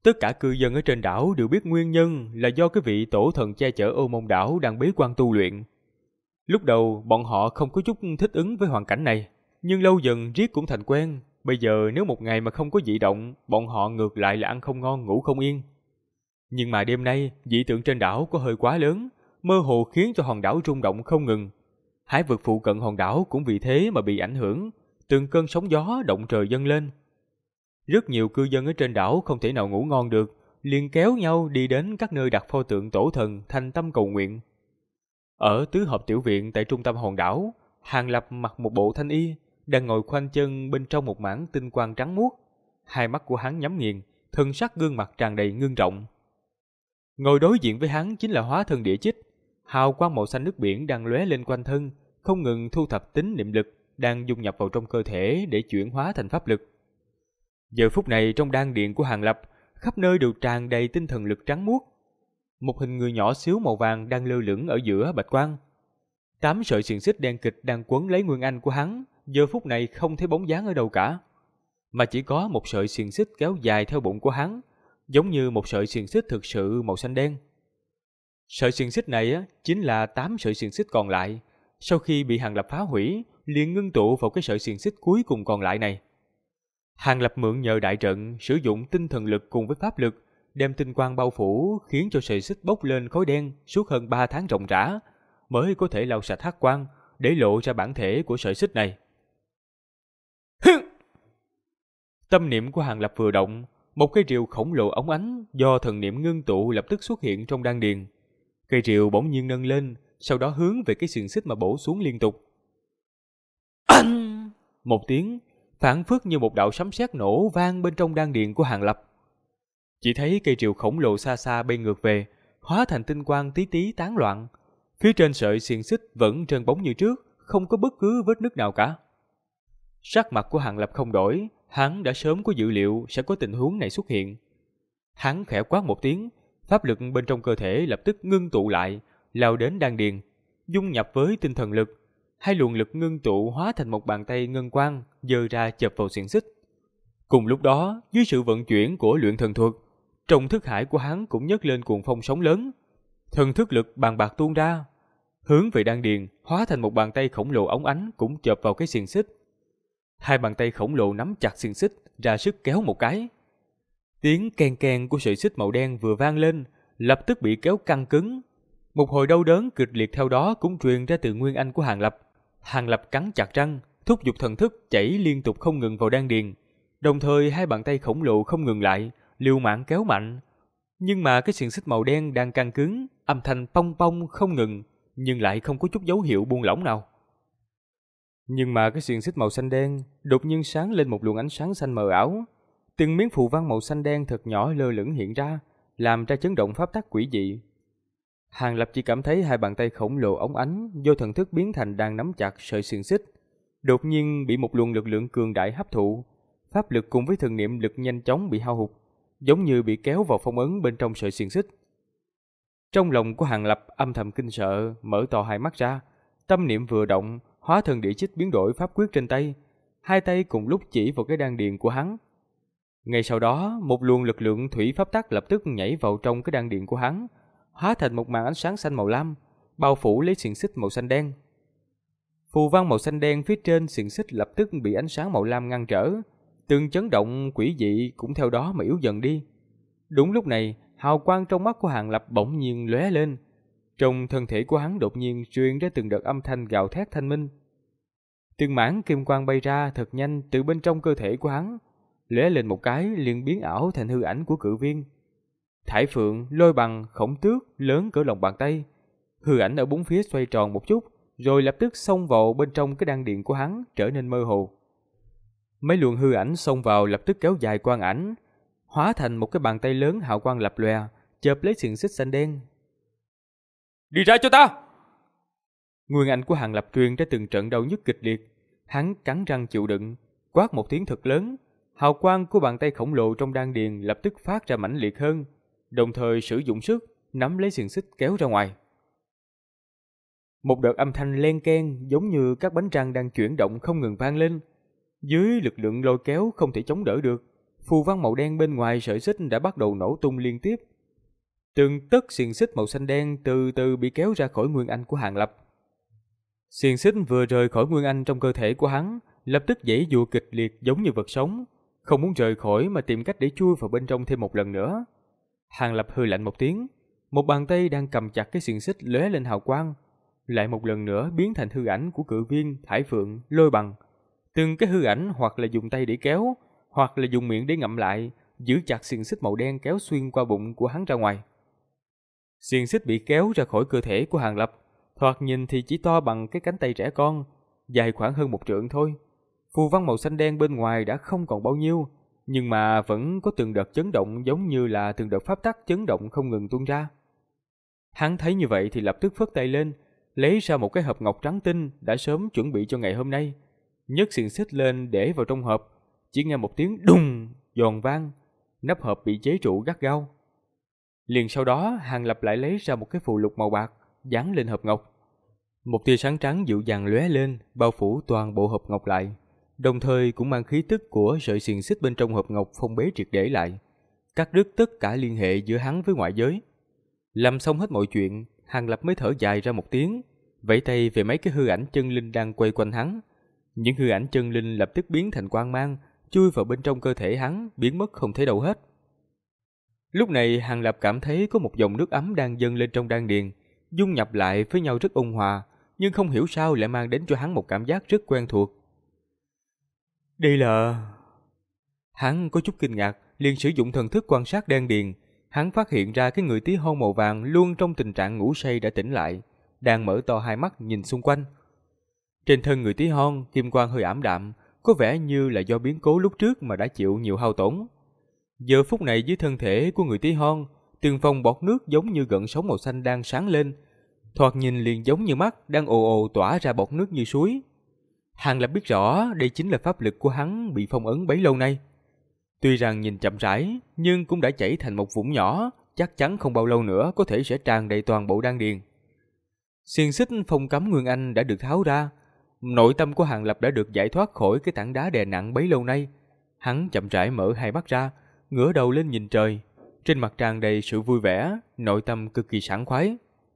Tất cả cư dân ở trên đảo đều biết nguyên nhân là do cái vị tổ thần che chở Ô Môn đảo đang bế quan tu luyện. Lúc đầu bọn họ không có chút thích ứng với hoàn cảnh này, nhưng lâu dần riết cũng thành quen. Bây giờ nếu một ngày mà không có dị động, bọn họ ngược lại là ăn không ngon ngủ không yên. Nhưng mà đêm nay, dị tượng trên đảo có hơi quá lớn, mơ hồ khiến cho hòn đảo rung động không ngừng. Hải vực phụ cận hòn đảo cũng vì thế mà bị ảnh hưởng, từng cơn sóng gió động trời dâng lên. Rất nhiều cư dân ở trên đảo không thể nào ngủ ngon được, liền kéo nhau đi đến các nơi đặt pho tượng tổ thần thành tâm cầu nguyện. Ở tứ hợp tiểu viện tại trung tâm hòn đảo, Hàng Lập mặc một bộ thanh y, đang ngồi khoanh chân bên trong một mảng tinh quang trắng muốt. Hai mắt của hắn nhắm nghiền, thân sắc gương mặt tràn đầy ngưng trọng. Ngồi đối diện với hắn chính là hóa thân địa chích, hào quang màu xanh nước biển đang lóe lên quanh thân, không ngừng thu thập tính niệm lực, đang dung nhập vào trong cơ thể để chuyển hóa thành pháp lực. Giờ phút này trong đan điện của Hàng Lập, khắp nơi đều tràn đầy tinh thần lực trắng muốt. Một hình người nhỏ xíu màu vàng đang lơ lửng ở giữa bạch quang. 8 sợi xiềng xích đen kịch đang quấn lấy nguyên anh của hắn, giờ phút này không thấy bóng dáng ở đâu cả, mà chỉ có một sợi xiềng xích kéo dài theo bụng của hắn, giống như một sợi xiềng xích thực sự màu xanh đen. Sợi xiềng xích này chính là 8 sợi xiềng xích còn lại, sau khi bị Hàng Lập phá hủy, liền ngưng tụ vào cái sợi xiềng xích cuối cùng còn lại này. Hàng Lập mượn nhờ đại trận, sử dụng tinh thần lực cùng với pháp lực, đem tinh quang bao phủ, khiến cho sợi xích bốc lên khói đen suốt hơn 3 tháng ròng rã, mới có thể lau sạch hắc quang, để lộ ra bản thể của sợi xích này. Tâm niệm của Hàng Lập vừa động, một cây rìu khổng lồ óng ánh do thần niệm ngưng tụ lập tức xuất hiện trong đan điền. Cây rìu bỗng nhiên nâng lên, sau đó hướng về cái xiềng xích mà bổ xuống liên tục. Anh! Một tiếng, phảng phất như một đạo sấm sét nổ vang bên trong đan điền của Hàng Lập. Chỉ thấy cây rìu khổng lồ xa xa bay ngược về, hóa thành tinh quang tí tí tán loạn. Phía trên sợi xiềng xích vẫn trơn bóng như trước, không có bất cứ vết nứt nào cả. Sắc mặt của Hàng Lập không đổi, hắn đã sớm có dự liệu sẽ có tình huống này xuất hiện. Hắn khẽ quát một tiếng, pháp lực bên trong cơ thể lập tức ngưng tụ lại, lao đến đan điền, dung nhập với tinh thần lực. Hai luồng lực ngưng tụ hóa thành một bàn tay ngân quang, giơ ra chộp vào xiềng xích. Cùng lúc đó, dưới sự vận chuyển của luyện thần thuật, trong thức hải của hắn cũng nhấc lên cuồng phong sóng lớn. Thần thức lực bàn bạc tuôn ra, hướng về đan điền, hóa thành một bàn tay khổng lồ óng ánh cũng chộp vào cái xiềng xích. Hai bàn tay khổng lồ nắm chặt xiềng xích, ra sức kéo một cái. Tiếng keng keng của sợi xích màu đen vừa vang lên, lập tức bị kéo căng cứng. Một hồi đau đớn kịch liệt theo đó cũng truyền ra từ nguyên anh của Hàng Lập. Hàng Lập cắn chặt răng, thúc giục thần thức chảy liên tục không ngừng vào đan điền. Đồng thời hai bàn tay khổng lồ không ngừng lại, liều mạng kéo mạnh. Nhưng mà cái xiềng xích màu đen đang căng cứng, âm thanh pong pong không ngừng, nhưng lại không có chút dấu hiệu buông lỏng nào. Nhưng mà cái xiềng xích màu xanh đen đột nhiên sáng lên một luồng ánh sáng xanh mờ ảo. Từng miếng phù văn màu xanh đen thật nhỏ lơ lửng hiện ra, làm ra chấn động pháp tắc quỷ dị. Hàng Lập chỉ cảm thấy hai bàn tay khổng lồ óng ánh do thần thức biến thành đang nắm chặt sợi xiềng xích, đột nhiên bị một luồng lực lượng cường đại hấp thụ, pháp lực cùng với thần niệm lực nhanh chóng bị hao hụt, giống như bị kéo vào phong ấn bên trong sợi xiềng xích. Trong lòng của Hàng Lập âm thầm kinh sợ, mở to hai mắt ra, tâm niệm vừa động, hóa thần địa chích biến đổi pháp quyết trên tay, hai tay cùng lúc chỉ vào cái đan điền của hắn. Ngay sau đó, một luồng lực lượng thủy pháp tắc lập tức nhảy vào trong cái đan điền của hắn, hóa thành một màn ánh sáng xanh màu lam, bao phủ lấy xiềng xích màu xanh đen. Phù văn màu xanh đen phía trên xiềng xích lập tức bị ánh sáng màu lam ngăn trở, từng chấn động quỷ dị cũng theo đó mà yếu dần đi. Đúng lúc này, hào quang trong mắt của Hàng Lập bỗng nhiên lóe lên, trong thân thể của hắn đột nhiên truyền ra từng đợt âm thanh gào thét thanh minh. Từng mảng kim quang bay ra thật nhanh từ bên trong cơ thể của hắn, lóe lên một cái liền biến ảo thành hư ảnh của cự viên. Thải Phượng, Lôi Bằng, Khổng Tước lớn cỡ lòng bàn tay. Hư ảnh ở bốn phía xoay tròn một chút, rồi lập tức xông vào bên trong cái đan điện của hắn, trở nên mơ hồ. Mấy luồng hư ảnh xông vào lập tức kéo dài quang ảnh, hóa thành một cái bàn tay lớn hào quang lập lòe, chộp lấy xiềng xích xanh đen. Đi ra cho ta! Nguyên anh của Hàng Lập truyền ra từng trận đau nhức kịch liệt, hắn cắn răng chịu đựng, quát một tiếng thật lớn, hào quang của bàn tay khổng lồ trong đan điền lập tức phát ra mãnh liệt hơn, đồng thời sử dụng sức nắm lấy xiềng xích kéo ra ngoài. Một đợt âm thanh len keng giống như các bánh răng đang chuyển động không ngừng vang lên. Dưới lực lượng lôi kéo không thể chống đỡ được, phù văn màu đen bên ngoài sợi xích đã bắt đầu nổ tung liên tiếp. Từng tấc xiềng xích màu xanh đen từ từ bị kéo ra khỏi nguyên anh của Hàng Lập. Xiềng xích vừa rời khỏi nguyên anh trong cơ thể của hắn, lập tức giãy giụa kịch liệt giống như vật sống, không muốn rời khỏi mà tìm cách để chui vào bên trong thêm một lần nữa. Hàng Lập hừ lạnh một tiếng, một bàn tay đang cầm chặt cái xiềng xích lóe lên hào quang, lại một lần nữa biến thành hư ảnh của Cự Viên, Thải Phượng, Lôi Bằng. Từng cái hư ảnh hoặc là dùng tay để kéo, hoặc là dùng miệng để ngậm lại, giữ chặt xiềng xích màu đen kéo xuyên qua bụng của hắn ra ngoài. Xiềng xích bị kéo ra khỏi cơ thể của Hàng Lập, thoạt nhìn thì chỉ to bằng cái cánh tay trẻ con, dài khoảng hơn 1 trượng thôi. Phù văn màu xanh đen bên ngoài đã không còn bao nhiêu, nhưng mà vẫn có từng đợt chấn động giống như là từng đợt pháp tắc chấn động không ngừng tuôn ra. Hắn thấy như vậy thì lập tức phất tay lên, lấy ra một cái hộp ngọc trắng tinh đã sớm chuẩn bị cho ngày hôm nay, nhấc xiềng xích lên để vào trong hộp. Chỉ nghe một tiếng đùng giòn vang, nắp hộp bị chế trụ gắt gao. Liền sau đó, Hàng Lập lại lấy ra một cái phù lục màu bạc dán lên hộp ngọc. Một tia sáng trắng dịu dàng lóe lên, bao phủ toàn bộ hộp ngọc lại, đồng thời cũng mang khí tức của sợi xiềng xích bên trong hộp ngọc phong bế triệt để lại, cắt đứt tất cả liên hệ giữa hắn với ngoại giới. Làm xong hết mọi chuyện, Hàng Lập mới thở dài ra một tiếng, vẫy tay về mấy cái hư ảnh chân linh đang quay quanh hắn. Những hư ảnh chân linh lập tức biến thành quang mang, chui vào bên trong cơ thể hắn, biến mất không thấy đâu hết. Lúc này Hàng Lập cảm thấy có một dòng nước ấm đang dâng lên trong đan điền, dung nhập lại với nhau rất ôn hòa, nhưng không hiểu sao lại mang đến cho hắn một cảm giác rất quen thuộc. Đây là... Hắn có chút kinh ngạc, liền sử dụng thần thức quan sát đan điền. Hắn phát hiện ra cái người tí hon màu vàng luôn trong tình trạng ngủ say đã tỉnh lại, đang mở to hai mắt nhìn xung quanh. Trên thân người tí hon, kim quang hơi ảm đạm, có vẻ như là do biến cố lúc trước mà đã chịu nhiều hao tổn. Giờ phút này dưới thân thể của người tí hon, từng vòng bọt nước giống như gợn sóng màu xanh đang sáng lên, thoạt nhìn liền giống như mắt đang ồ ồ tỏa ra bọt nước như suối. Hàng Lập biết rõ đây chính là pháp lực của hắn bị phong ấn bấy lâu nay. Tuy rằng nhìn chậm rãi, nhưng cũng đã chảy thành một vũng nhỏ, chắc chắn không bao lâu nữa có thể sẽ tràn đầy toàn bộ đan điền. Xiềng xích phong cấm Nguyên Anh đã được tháo ra, nội tâm của Hàng Lập đã được giải thoát khỏi cái tảng đá đè nặng bấy lâu nay. Hắn chậm rãi mở hai mắt ra, ngửa đầu lên nhìn trời, trên mặt tràn đầy sự vui vẻ, nội tâm cực kỳ sảng khoái.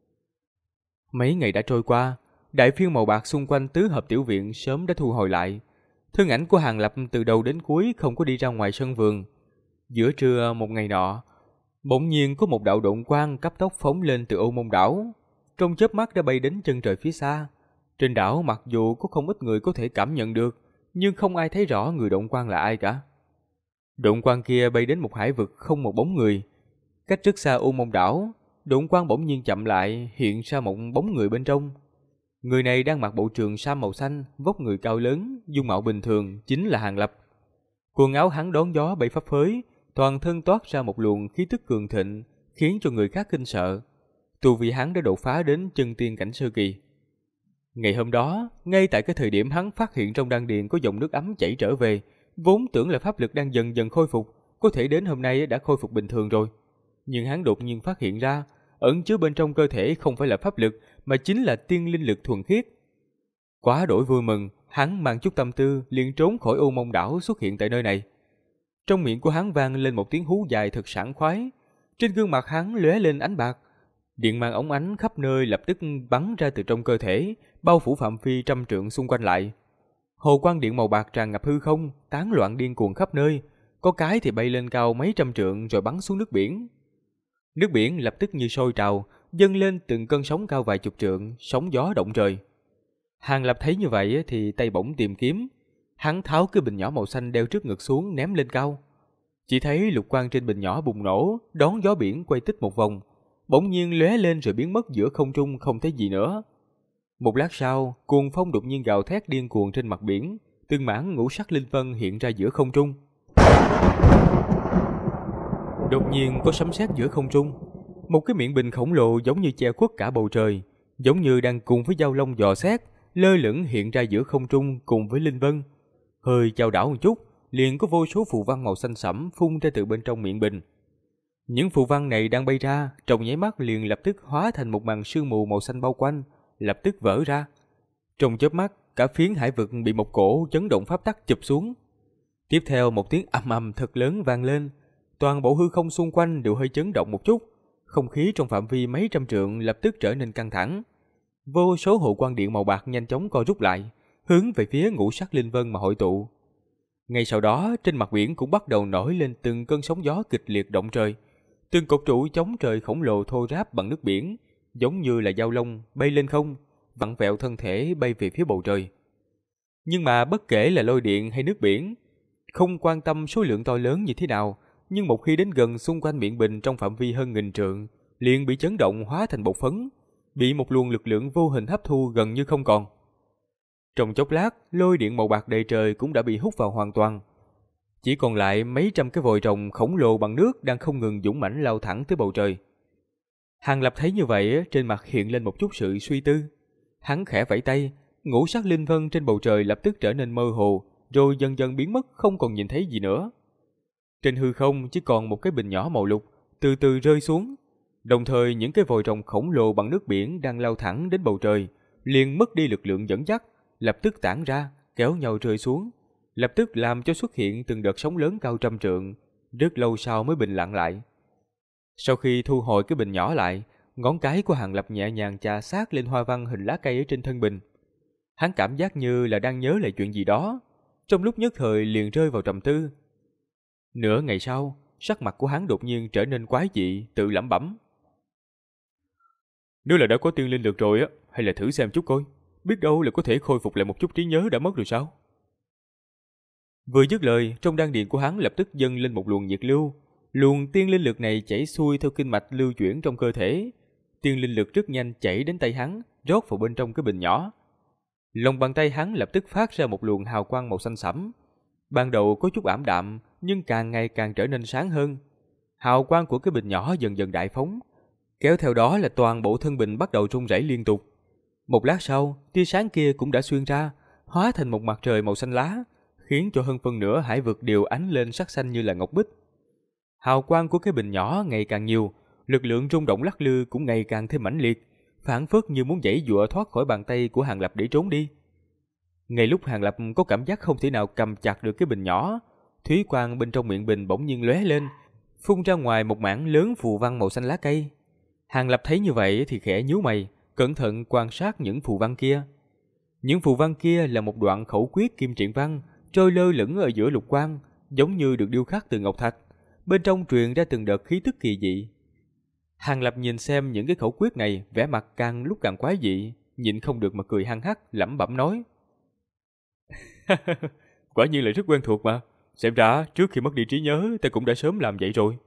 Mấy ngày đã trôi qua, đại phiêu màu bạc xung quanh tứ hợp tiểu viện sớm đã thu hồi lại. Thân ảnh của Hàng Lập từ đầu đến cuối không có đi ra ngoài sân vườn. Giữa trưa một ngày nọ, bỗng nhiên có một đạo độn quang cấp tốc phóng lên từ Ô Môn đảo, trong chớp mắt đã bay đến chân trời phía xa. Trên đảo mặc dù có không ít người có thể cảm nhận được, nhưng không ai thấy rõ người độn quang là ai cả. Độn quang kia bay đến một hải vực không một bóng người. Cách rất xa Ô Môn đảo, độn quang bỗng nhiên chậm lại, hiện ra một bóng người bên trong. Người này đang mặc bộ trường sam màu xanh, vóc người cao lớn, dung mạo bình thường, chính là Hàng Lập. Quần áo hắn đón gió bay phấp phới, toàn thân toát ra một luồng khí tức cường thịnh, khiến cho người khác kinh sợ. Tu vi hắn đã đột phá đến chân tiên cảnh sơ kỳ. Ngày hôm đó, ngay tại cái thời điểm hắn phát hiện trong đan điền có dòng nước ấm chảy trở về, vốn tưởng là pháp lực đang dần dần khôi phục, có thể đến hôm nay đã khôi phục bình thường rồi. Nhưng hắn đột nhiên phát hiện ra, ẩn chứa bên trong cơ thể không phải là pháp lực, mà chính là tiên linh lực thuần khiết. Quá đổi vui mừng, hắn mang chút tâm tư liền trốn khỏi Ô Môn đảo xuất hiện tại nơi này. Trong miệng của hắn vang lên một tiếng hú dài thật sảng khoái, trên gương mặt hắn lóe lên ánh bạc. Điện mang óng ánh khắp nơi lập tức bắn ra từ trong cơ thể, bao phủ phạm vi trăm trượng xung quanh lại. Hồ quang điện màu bạc tràn ngập hư không, tán loạn điên cuồng khắp nơi, có cái thì bay lên cao mấy trăm trượng rồi bắn xuống nước biển. Nước biển lập tức như sôi trào, dâng lên từng cơn sóng cao vài chục trượng, sóng gió động trời. Hàng Lập thấy như vậy thì tay bỗng tìm kiếm, hắn tháo cái bình nhỏ màu xanh đeo trước ngực xuống ném lên cao. Chỉ thấy lục quang trên bình nhỏ bùng nổ, đón gió biển quay tích một vòng, bỗng nhiên lóe lên rồi biến mất giữa không trung không thấy gì nữa. Một lát sau, cuồng phong đột nhiên gào thét điên cuồng trên mặt biển, từng mảng ngũ sắc linh vân hiện ra giữa không trung. Đột nhiên có sấm sét giữa không trung, một cái miệng bình khổng lồ giống như che khuất cả bầu trời, giống như đang cùng với dao long dò xét, lơ lửng hiện ra giữa không trung cùng với linh vân. Hơi chao đảo một chút, liền có vô số phù văn màu xanh sẫm phun ra từ bên trong miệng bình. Những phù văn này đang bay ra, trong nháy mắt liền lập tức hóa thành một màn sương mù màu xanh bao quanh, lập tức vỡ ra. Trong chớp mắt, cả phiến hải vực bị một cổ chấn động pháp tắc chụp xuống. Tiếp theo một tiếng ầm ầm thật lớn vang lên, toàn bộ hư không xung quanh đều hơi chấn động một chút, không khí trong phạm vi mấy trăm trượng lập tức trở nên căng thẳng. Vô số hộ quang điện màu bạc nhanh chóng co rút lại, hướng về phía ngũ sắc linh vân mà hội tụ. Ngay sau đó, trên mặt biển cũng bắt đầu nổi lên từng cơn sóng gió kịch liệt động trời. Từng cột trụ chống trời khổng lồ thô ráp bằng nước biển, giống như là dao long bay lên không, vặn vẹo thân thể bay về phía bầu trời. Nhưng mà bất kể là lôi điện hay nước biển, không quan tâm số lượng to lớn như thế nào, nhưng một khi đến gần xung quanh miệng bình trong phạm vi hơn 1000 trượng, liền bị chấn động hóa thành bột phấn, bị một luồng lực lượng vô hình hấp thu gần như không còn. Trong chốc lát, lôi điện màu bạc đầy trời cũng đã bị hút vào hoàn toàn. Chỉ còn lại mấy trăm cái vòi rồng khổng lồ bằng nước đang không ngừng dũng mãnh lao thẳng tới bầu trời. Hàng Lập thấy như vậy, trên mặt hiện lên một chút sự suy tư. Hắn khẽ vẫy tay, ngũ sắc linh vân trên bầu trời lập tức trở nên mơ hồ, rồi dần dần biến mất, không còn nhìn thấy gì nữa. Trên hư không chỉ còn một cái bình nhỏ màu lục từ từ rơi xuống. Đồng thời những cái vòi rồng khổng lồ bằng nước biển đang lao thẳng đến bầu trời liền mất đi lực lượng dẫn dắt, lập tức tản ra, kéo nhau rơi xuống, lập tức làm cho xuất hiện từng đợt sóng lớn cao trăm trượng, rất lâu sau mới bình lặng lại. Sau khi thu hồi cái bình nhỏ lại, ngón cái của Hàng Lập nhẹ nhàng chà sát lên hoa văn hình lá cây ở trên thân bình. Hắn cảm giác như là đang nhớ lại chuyện gì đó, trong lúc nhất thời liền rơi vào trầm tư. Nửa ngày sau, sắc mặt của hắn đột nhiên trở nên quái dị, tự lẩm bẩm: nếu là đã có tiên linh lực rồi á, hay là thử xem chút coi, biết đâu là có thể khôi phục lại một chút trí nhớ đã mất rồi sao? Vừa dứt lời, trong đan điền của hắn lập tức dâng lên một luồng nhiệt lưu. Luồng tiên linh lực này chảy xuôi theo kinh mạch lưu chuyển trong cơ thể. Tiên linh lực rất nhanh chảy đến tay hắn, rót vào bên trong cái bình nhỏ. Lòng bàn tay hắn lập tức phát ra một luồng hào quang màu xanh sẫm. Ban đầu có chút ảm đạm, nhưng càng ngày càng trở nên sáng hơn. Hào quang của cái bình nhỏ dần dần đại phóng, kéo theo đó là toàn bộ thân bình bắt đầu rung rẩy liên tục. Một lát sau, tia sáng kia cũng đã xuyên ra, hóa thành một mặt trời màu xanh lá, khiến cho hơn phân nửa hải vực đều ánh lên sắc xanh như là ngọc bích. Hào quang của cái bình nhỏ ngày càng nhiều, lực lượng rung động lắc lư cũng ngày càng thêm mãnh liệt, phảng phất như muốn giãy giụa thoát khỏi bàn tay của Hàng Lập để trốn đi. Ngay lúc Hàng Lập có cảm giác không thể nào cầm chặt được cái bình nhỏ, thúy quang bên trong miệng bình bỗng nhiên lóe lên, phun ra ngoài một mảng lớn phù văn màu xanh lá cây. Hàng Lập thấy như vậy thì khẽ nhíu mày, cẩn thận quan sát những phù văn kia. Những phù văn kia là một đoạn khẩu quyết kim triện văn, trôi lơ lửng ở giữa lục quang, giống như được điêu khắc từ ngọc thạch, bên trong truyền ra từng đợt khí tức kỳ dị. Hàng Lập nhìn xem những cái khẩu quyết này, vẻ mặt càng lúc càng quái dị, nhịn không được mà cười hăng hắc, lẩm bẩm nói: quả nhiên là rất quen thuộc mà, xem ra trước khi mất đi trí nhớ ta cũng đã sớm làm vậy rồi.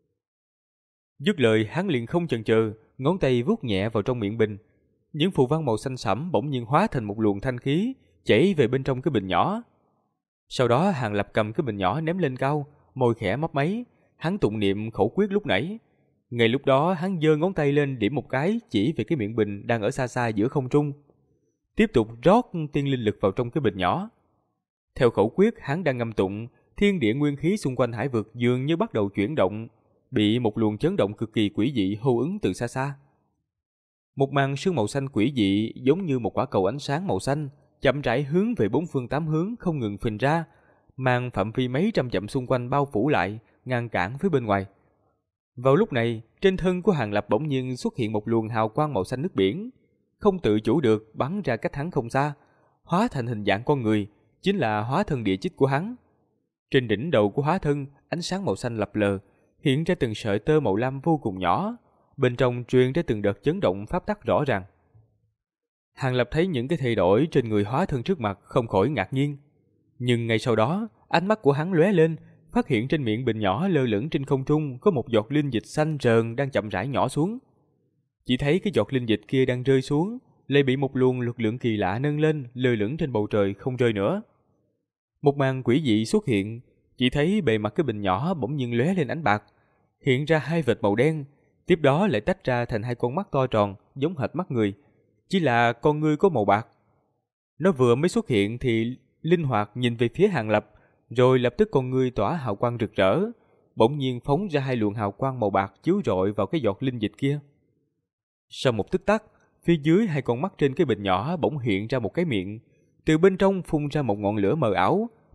Dứt lời, hắn liền không chần chừ, ngón tay vuốt nhẹ vào trong miệng bình. Những phù văn màu xanh sẫm bỗng nhiên hóa thành một luồng thanh khí, chảy về bên trong cái bình nhỏ. Sau đó Hàng Lập cầm cái bình nhỏ ném lên cao, môi khẽ mấp máy, hắn tụng niệm khẩu quyết lúc nãy. Ngay lúc đó hắn giơ ngón tay lên điểm một cái chỉ về cái miệng bình đang ở xa xa giữa không trung. Tiếp tục rót tiên linh lực vào trong cái bình nhỏ. Theo khẩu quyết hắn đang ngâm tụng, thiên địa nguyên khí xung quanh hải vực dường như bắt đầu chuyển động, bị một luồng chấn động cực kỳ quỷ dị hô ứng từ xa xa. Một màn sương màu xanh quỷ dị giống như một quả cầu ánh sáng màu xanh, chậm rãi hướng về bốn phương tám hướng không ngừng phình ra, mang phạm vi mấy trăm dặm xung quanh bao phủ lại, ngăn cản phía bên ngoài. Vào lúc này, trên thân của Hàng Lập bỗng nhiên xuất hiện một luồng hào quang màu xanh nước biển, không tự chủ được bắn ra cách hắn không xa, hóa thành hình dạng con người, chính là hóa thân địa chích của hắn. Trên đỉnh đầu của hóa thân, ánh sáng màu xanh lập lờ, hiện ra từng sợi tơ màu lam vô cùng nhỏ, bên trong truyền ra từng đợt chấn động pháp tắc rõ ràng. Hàng Lập thấy những cái thay đổi trên người hóa thân trước mặt không khỏi ngạc nhiên. Nhưng ngay sau đó, ánh mắt của hắn lóe lên, phát hiện trên miệng bình nhỏ lơ lửng trên không trung có một giọt linh dịch xanh rờn đang chậm rãi nhỏ xuống. Chỉ thấy cái giọt linh dịch kia đang rơi xuống, lại bị một luồng lực lượng kỳ lạ nâng lên, lơ lửng trên bầu trời không rơi nữa. Một màn quỷ dị xuất hiện, chỉ thấy bề mặt cái bình nhỏ bỗng nhiên lóe lên ánh bạc, hiện ra hai vệt màu đen, tiếp đó lại tách ra thành hai con mắt to tròn, giống hệt mắt người, chỉ là con ngươi có màu bạc. Nó vừa mới xuất hiện thì linh hoạt nhìn về phía Hàng Lập, rồi lập tức con ngươi tỏa hào quang rực rỡ, bỗng nhiên phóng ra hai luồng hào quang màu bạc chiếu rọi vào cái giọt linh dịch kia. Sau một tích tắc, phía dưới hai con mắt trên cái bình nhỏ bỗng hiện ra một cái miệng, từ bên trong phun ra một ngọn lửa mờ ảo,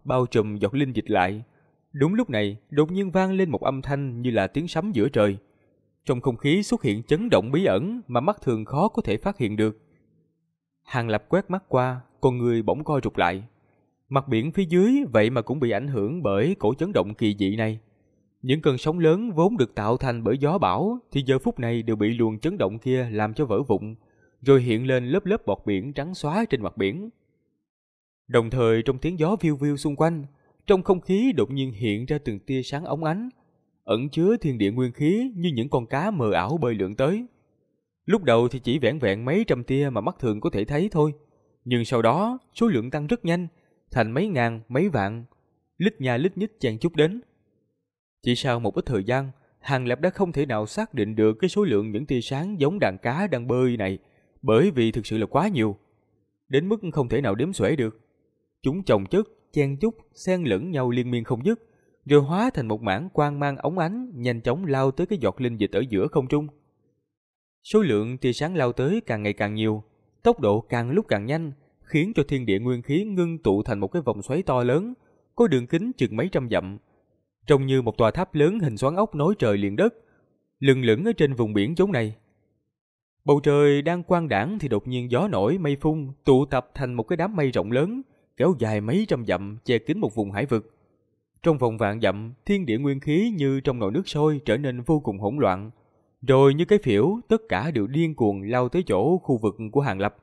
bao trùm giọt linh dịch lại. Đúng lúc này, đột nhiên vang lên một âm thanh như là tiếng sấm giữa trời. Trong không khí xuất hiện chấn động bí ẩn mà mắt thường khó có thể phát hiện được. Hàng Lập quét mắt qua, con người bỗng co rụt lại. Mặt biển phía dưới vậy mà cũng bị ảnh hưởng bởi cổ chấn động kỳ dị này. Những cơn sóng lớn vốn được tạo thành bởi gió bão thì giờ phút này đều bị luồng chấn động kia làm cho vỡ vụn, rồi hiện lên lớp lớp bọt biển trắng xóa trên mặt biển. Đồng thời trong tiếng gió viu viu xung quanh, trong không khí đột nhiên hiện ra từng tia sáng óng ánh, ẩn chứa thiên địa nguyên khí như những con cá mờ ảo bơi lượn tới. Lúc đầu thì chỉ vẻn vẹn mấy trăm tia mà mắt thường có thể thấy thôi, nhưng sau đó số lượng tăng rất nhanh, thành mấy ngàn, mấy vạn, lít nha lít nhít chen chúc đến. Chỉ sau một ít thời gian, Hàng Lập đã không thể nào xác định được cái số lượng những tia sáng giống đàn cá đang bơi này, bởi vì thực sự là quá nhiều, đến mức không thể nào đếm xuể được. Chúng chồng chất, chen chúc, xen lẫn nhau liên miên không dứt, rồi hóa thành một mảng quang mang óng ánh, nhanh chóng lao tới cái giọt linh dịch ở giữa không trung. Số lượng tia sáng lao tới càng ngày càng nhiều, tốc độ càng lúc càng nhanh, khiến cho thiên địa nguyên khí ngưng tụ thành một cái vòng xoáy to lớn, có đường kính chừng mấy trăm dặm, trông như một tòa tháp lớn hình xoắn ốc nối trời liền đất, lừng lững ở trên vùng biển chốn này. Bầu trời đang quang đãng thì đột nhiên gió nổi mây phun, tụ tập thành một cái đám mây rộng lớn, kéo dài mấy trăm dặm, che kín một vùng hải vực. Trong vòng vạn dặm, thiên địa nguyên khí như trong nồi nước sôi trở nên vô cùng hỗn loạn, rồi như cái phễu, tất cả đều điên cuồng lao tới chỗ khu vực của Hàng Lập.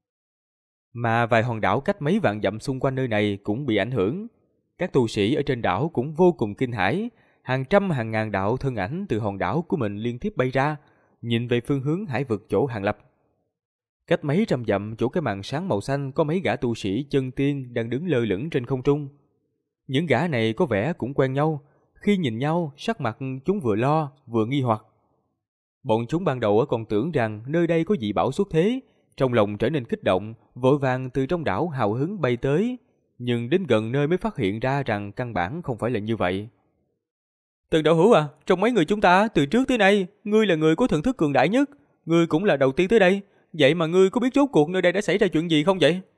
Mà vài hòn đảo cách mấy vạn dặm xung quanh nơi này cũng bị ảnh hưởng. Các tu sĩ ở trên đảo cũng vô cùng kinh hãi, hàng trăm hàng ngàn đạo thân ảnh từ hòn đảo của mình liên tiếp bay ra, nhìn về phương hướng hải vực chỗ Hàng Lập. Cách mấy trăm dặm chỗ cái màn sáng màu xanh có mấy gã tu sĩ chân tiên đang đứng lơ lửng trên không trung. Những gã này có vẻ cũng quen nhau, khi nhìn nhau sắc mặt chúng vừa lo vừa nghi hoặc. Bọn chúng ban đầu còn tưởng rằng nơi đây có dị bảo xuất thế, trong lòng trở nên kích động, vội vàng từ trong đảo hào hứng bay tới, nhưng đến gần nơi mới phát hiện ra rằng căn bản không phải là như vậy. Tần đạo hữu à, trong mấy người chúng ta từ trước tới nay, ngươi là người có thần thức cường đại nhất, ngươi cũng là đầu tiên tới đây, vậy mà ngươi có biết rốt cuộc nơi đây đã xảy ra chuyện gì không vậy?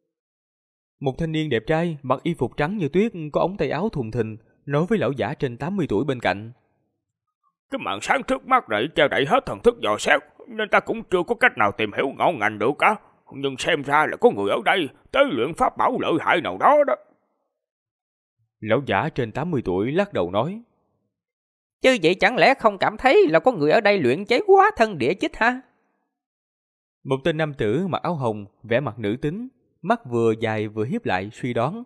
Một thanh niên đẹp trai, mặc y phục trắng như tuyết, có ống tay áo thùng thình, nói với lão giả trên 80 tuổi bên cạnh. Cái màn sáng trước mắt này che đậy hết thần thức dò xét, nên ta cũng chưa có cách nào tìm hiểu ngọn ngành được cả. Nhưng xem ra là có người ở đây tới luyện pháp bảo lợi hại nào đó đó. Lão giả trên 80 tuổi lắc đầu nói. Chứ vậy chẳng lẽ không cảm thấy là có người ở đây luyện chế hóa thân địa chích hả? Một tên nam tử mặc áo hồng, vẻ mặt nữ tính, mắt vừa dài vừa hiếp lại suy đoán.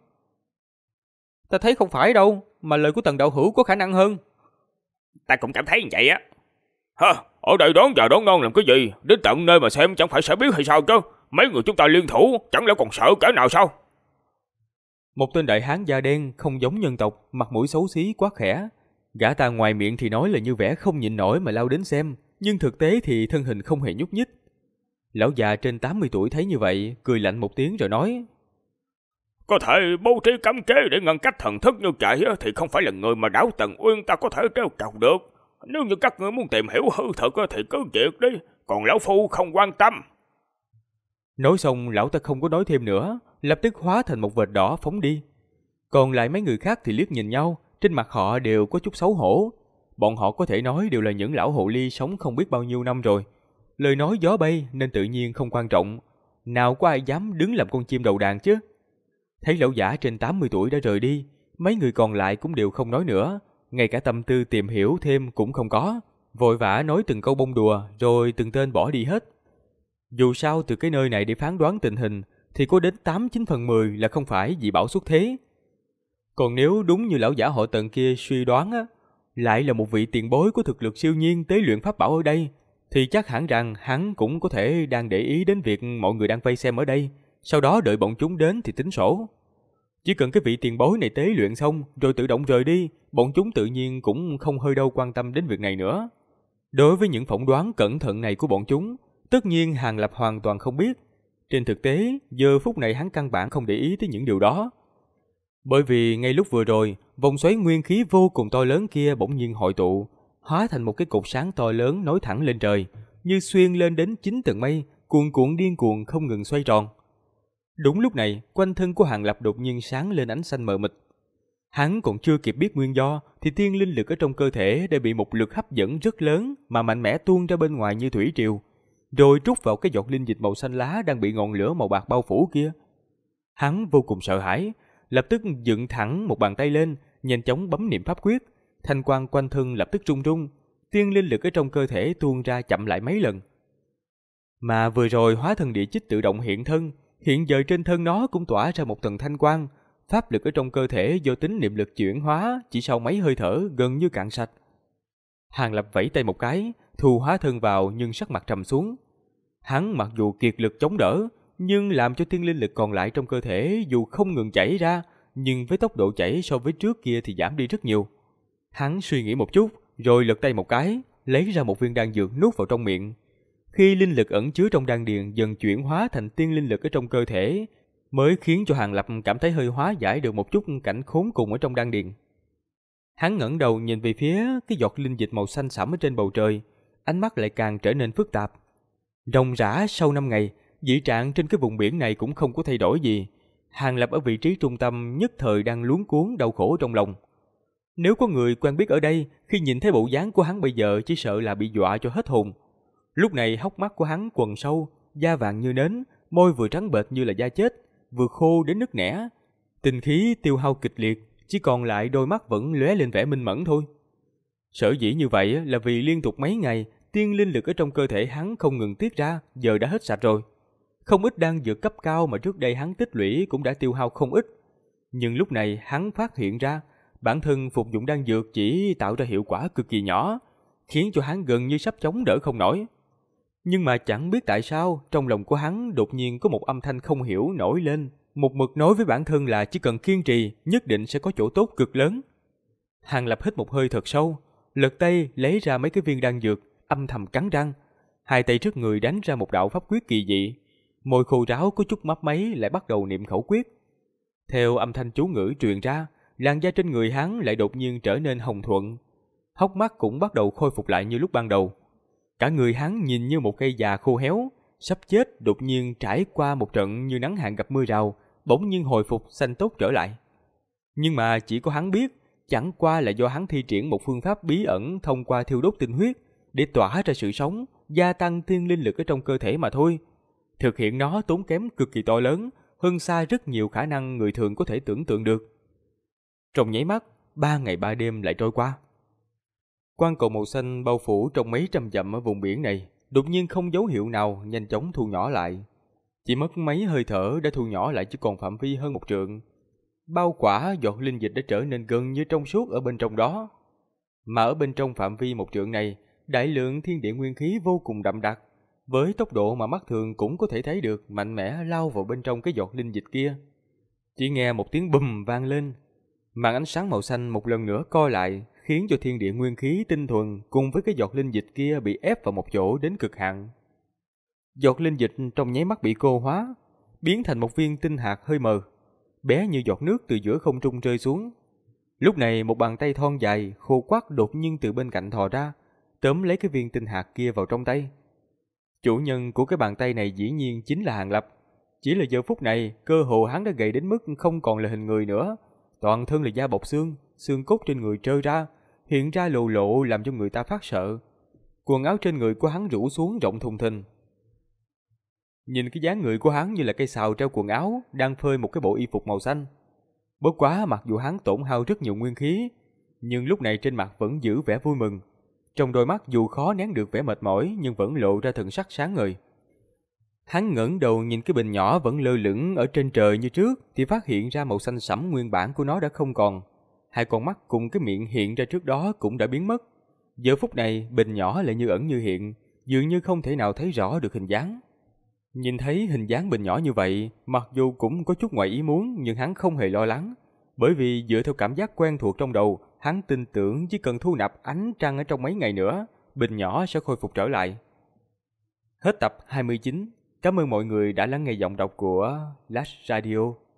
Ta thấy không phải đâu, mà lời của Tần đạo hữu có khả năng hơn. Ta cũng cảm thấy như vậy á. Hơ, ở đây đón già đón non làm cái gì? Đến tận nơi mà xem chẳng phải sẽ biết hay sao chứ? Mấy người chúng ta liên thủ, chẳng lẽ còn sợ kẻ nào sao? Một tên đại hán da đen không giống nhân tộc, mặt mũi xấu xí quá khẽ. Gã ta ngoài miệng thì nói là như vẻ không nhịn nổi mà lao đến xem, nhưng thực tế thì thân hình không hề nhúc nhích. Lão già trên 80 tuổi thấy như vậy, cười lạnh một tiếng rồi nói. Có thể bố trí cấm chế để ngăn cách thần thức như vậy thì không phải là người mà đảo Tần Uyên ta có thể trêu chọc được. Nếu như các ngươi muốn tìm hiểu hư thực thì cứ việc đi, còn lão phu không quan tâm. Nói xong lão ta không có nói thêm nữa, lập tức hóa thành một vệt đỏ phóng đi. Còn lại mấy người khác thì liếc nhìn nhau, trên mặt họ đều có chút xấu hổ. Bọn họ có thể nói đều là những lão hồ ly sống không biết bao nhiêu năm rồi. Lời nói gió bay nên tự nhiên không quan trọng. Nào có ai dám đứng làm con chim đầu đàn chứ? Thấy lão giả trên 80 tuổi đã rời đi, mấy người còn lại cũng đều không nói nữa, ngay cả tâm tư tìm hiểu thêm cũng không có, vội vã nói từng câu bông đùa rồi từng tên bỏ đi hết. Dù sao từ cái nơi này để phán đoán tình hình thì có đến 8-9 phần 10 là không phải dị bảo xuất thế. Còn nếu đúng như lão giả họ Tần kia suy đoán á, lại là một vị tiền bối có thực lực siêu nhiên tế luyện pháp bảo ở đây, thì chắc hẳn rằng hắn cũng có thể đang để ý đến việc mọi người đang vây xem ở đây, sau đó đợi bọn chúng đến thì tính sổ. Chỉ cần cái vị tiền bối này tế luyện xong rồi tự động rời đi, bọn chúng tự nhiên cũng không hơi đâu quan tâm đến việc này nữa. Đối với những phỏng đoán cẩn thận này của bọn chúng, tất nhiên Hàng Lập hoàn toàn không biết. Trên thực tế, giờ phút này hắn căn bản không để ý tới những điều đó. Bởi vì ngay lúc vừa rồi, vòng xoáy nguyên khí vô cùng to lớn kia bỗng nhiên hội tụ, hóa thành một cái cột sáng to lớn nối thẳng lên trời, như xuyên lên đến 9 tầng mây, cuồn cuộn điên cuồng không ngừng xoay tròn. Đúng lúc này, quanh thân của Hàng Lập đột nhiên sáng lên ánh xanh mờ mịt. Hắn còn chưa kịp biết nguyên do thì tiên linh lực ở trong cơ thể đã bị một lực hấp dẫn rất lớn mà mạnh mẽ tuôn ra bên ngoài như thủy triều, rồi trút vào cái giọt linh dịch màu xanh lá đang bị ngọn lửa màu bạc bao phủ kia. Hắn vô cùng sợ hãi, lập tức dựng thẳng một bàn tay lên, nhanh chóng bấm niệm pháp quyết, thanh quang quanh thân lập tức rung rung, tiên linh lực ở trong cơ thể tuôn ra chậm lại mấy lần. Mà vừa rồi hóa thân địa chích tự động hiện thân, hiện giờ trên thân nó cũng tỏa ra một tầng thanh quang, pháp lực ở trong cơ thể do tính niệm lực chuyển hóa chỉ sau mấy hơi thở gần như cạn sạch. Hàng Lập vẫy tay một cái, thu hóa thân vào nhưng sắc mặt trầm xuống. Hắn mặc dù kiệt lực chống đỡ, nhưng làm cho tiên linh lực còn lại trong cơ thể dù không ngừng chảy ra, nhưng với tốc độ chảy so với trước kia thì giảm đi rất nhiều. Hắn suy nghĩ một chút, rồi lật tay một cái, lấy ra một viên đan dược nuốt vào trong miệng. Khi linh lực ẩn chứa trong đan điền dần chuyển hóa thành tiên linh lực ở trong cơ thể, mới khiến cho Hàng Lập cảm thấy hơi hóa giải được một chút cảnh khốn cùng ở trong đan điền. Hắn ngẩng đầu nhìn về phía cái giọt linh dịch màu xanh sẫm ở trên bầu trời, ánh mắt lại càng trở nên phức tạp. Ròng rã sau 5 ngày, dị trạng trên cái vùng biển này cũng không có thay đổi gì. Hàng Lập ở vị trí trung tâm nhất thời đang luống cuống đau khổ trong lòng. Nếu có người quen biết ở đây, khi nhìn thấy bộ dáng của hắn bây giờ chỉ sợ là bị dọa cho hết hồn. Lúc này hốc mắt của hắn quầng sâu, da vàng như nến, môi vừa trắng bệch như là da chết, vừa khô đến nứt nẻ. Tinh khí tiêu hao kịch liệt, chỉ còn lại đôi mắt vẫn lóe lên vẻ minh mẫn thôi. Sở dĩ như vậy là vì liên tục mấy ngày, tiên linh lực ở trong cơ thể hắn không ngừng tiết ra, giờ đã hết sạch rồi. Không ít đan dược cấp cao mà trước đây hắn tích lũy cũng đã tiêu hao không ít. Nhưng lúc này hắn phát hiện ra, bản thân phục dụng đan dược chỉ tạo ra hiệu quả cực kỳ nhỏ, khiến cho hắn gần như sắp chống đỡ không nổi. Nhưng mà chẳng biết tại sao, trong lòng của hắn đột nhiên có một âm thanh không hiểu nổi lên, một mực nói với bản thân là chỉ cần kiên trì, nhất định sẽ có chỗ tốt cực lớn. Hàng Lập hít một hơi thật sâu, lật tay lấy ra mấy cái viên đan dược, âm thầm cắn răng, hai tay trước người đánh ra một đạo pháp quyết kỳ dị, môi khô ráo có chút mấp máy lại bắt đầu niệm khẩu quyết. Theo âm thanh chú ngữ truyền ra, làn da trên người hắn lại đột nhiên trở nên hồng thuận, hốc mắt cũng bắt đầu khôi phục lại như lúc ban đầu. Cả người hắn nhìn như một cây già khô héo, sắp chết đột nhiên trải qua một trận như nắng hạn gặp mưa rào, bỗng nhiên hồi phục xanh tốt trở lại. Nhưng mà chỉ có hắn biết, chẳng qua là do hắn thi triển một phương pháp bí ẩn thông qua thiêu đốt tinh huyết để tỏa ra sự sống, gia tăng tiên linh lực ở trong cơ thể mà thôi. Thực hiện nó tốn kém cực kỳ to lớn, hơn xa rất nhiều khả năng người thường có thể tưởng tượng được. Trong nháy mắt, 3 ngày 3 đêm lại trôi qua. Quang cầu màu xanh bao phủ trong mấy trăm dặm ở vùng biển này, đột nhiên không dấu hiệu nào nhanh chóng thu nhỏ lại. Chỉ mất mấy hơi thở đã thu nhỏ lại chỉ còn phạm vi hơn 1 trượng. Bao quả giọt linh dịch đã trở nên gần như trong suốt ở bên trong đó. Mà ở bên trong phạm vi 1 trượng này, đại lượng thiên địa nguyên khí vô cùng đậm đặc, với tốc độ mà mắt thường cũng có thể thấy được mạnh mẽ lao vào bên trong cái giọt linh dịch kia. Chỉ nghe một tiếng bùm vang lên, màn ánh sáng màu xanh một lần nữa co lại, khiến cho thiên địa nguyên khí tinh thuần cùng với cái giọt linh dịch kia bị ép vào một chỗ đến cực hạn. Giọt linh dịch trong nháy mắt bị cô hóa, biến thành một viên tinh hạt hơi mờ, bé như giọt nước từ giữa không trung rơi xuống. Lúc này một bàn tay thon dài, khô quắt đột nhiên từ bên cạnh thò ra, tóm lấy cái viên tinh hạt kia vào trong tay. Chủ nhân của cái bàn tay này dĩ nhiên chính là Hàng Lập. Chỉ là giờ phút này, cơ hồ hắn đã gầy đến mức không còn là hình người nữa, toàn thân là da bọc xương, xương cốt trên người trơ ra, hiện ra lộ lộ làm cho người ta phát sợ. Quần áo trên người của hắn rũ xuống rộng thùng thình. Nhìn cái dáng người của hắn như là cây sào treo quần áo đang phơi một cái bộ y phục màu xanh. Bất quá mặc dù hắn tổn hao rất nhiều nguyên khí, nhưng lúc này trên mặt vẫn giữ vẻ vui mừng. Trong đôi mắt dù khó nén được vẻ mệt mỏi nhưng vẫn lộ ra thần sắc sáng ngời. Hắn ngẩng đầu nhìn cái bình nhỏ vẫn lơ lửng ở trên trời như trước thì phát hiện ra màu xanh sẫm nguyên bản của nó đã không còn. Hai con mắt cùng cái miệng hiện ra trước đó cũng đã biến mất. Giờ phút này bình nhỏ lại như ẩn như hiện, dường như không thể nào thấy rõ được hình dáng. Nhìn thấy hình dáng bình nhỏ như vậy, mặc dù cũng có chút ngoài ý muốn nhưng hắn không hề lo lắng. Bởi vì dựa theo cảm giác quen thuộc trong đầu, hắn tin tưởng chỉ cần thu nạp ánh trăng ở trong mấy ngày nữa, bình nhỏ sẽ khôi phục trở lại. Hết tập 29. Cảm ơn mọi người đã lắng nghe giọng đọc của Last Radio.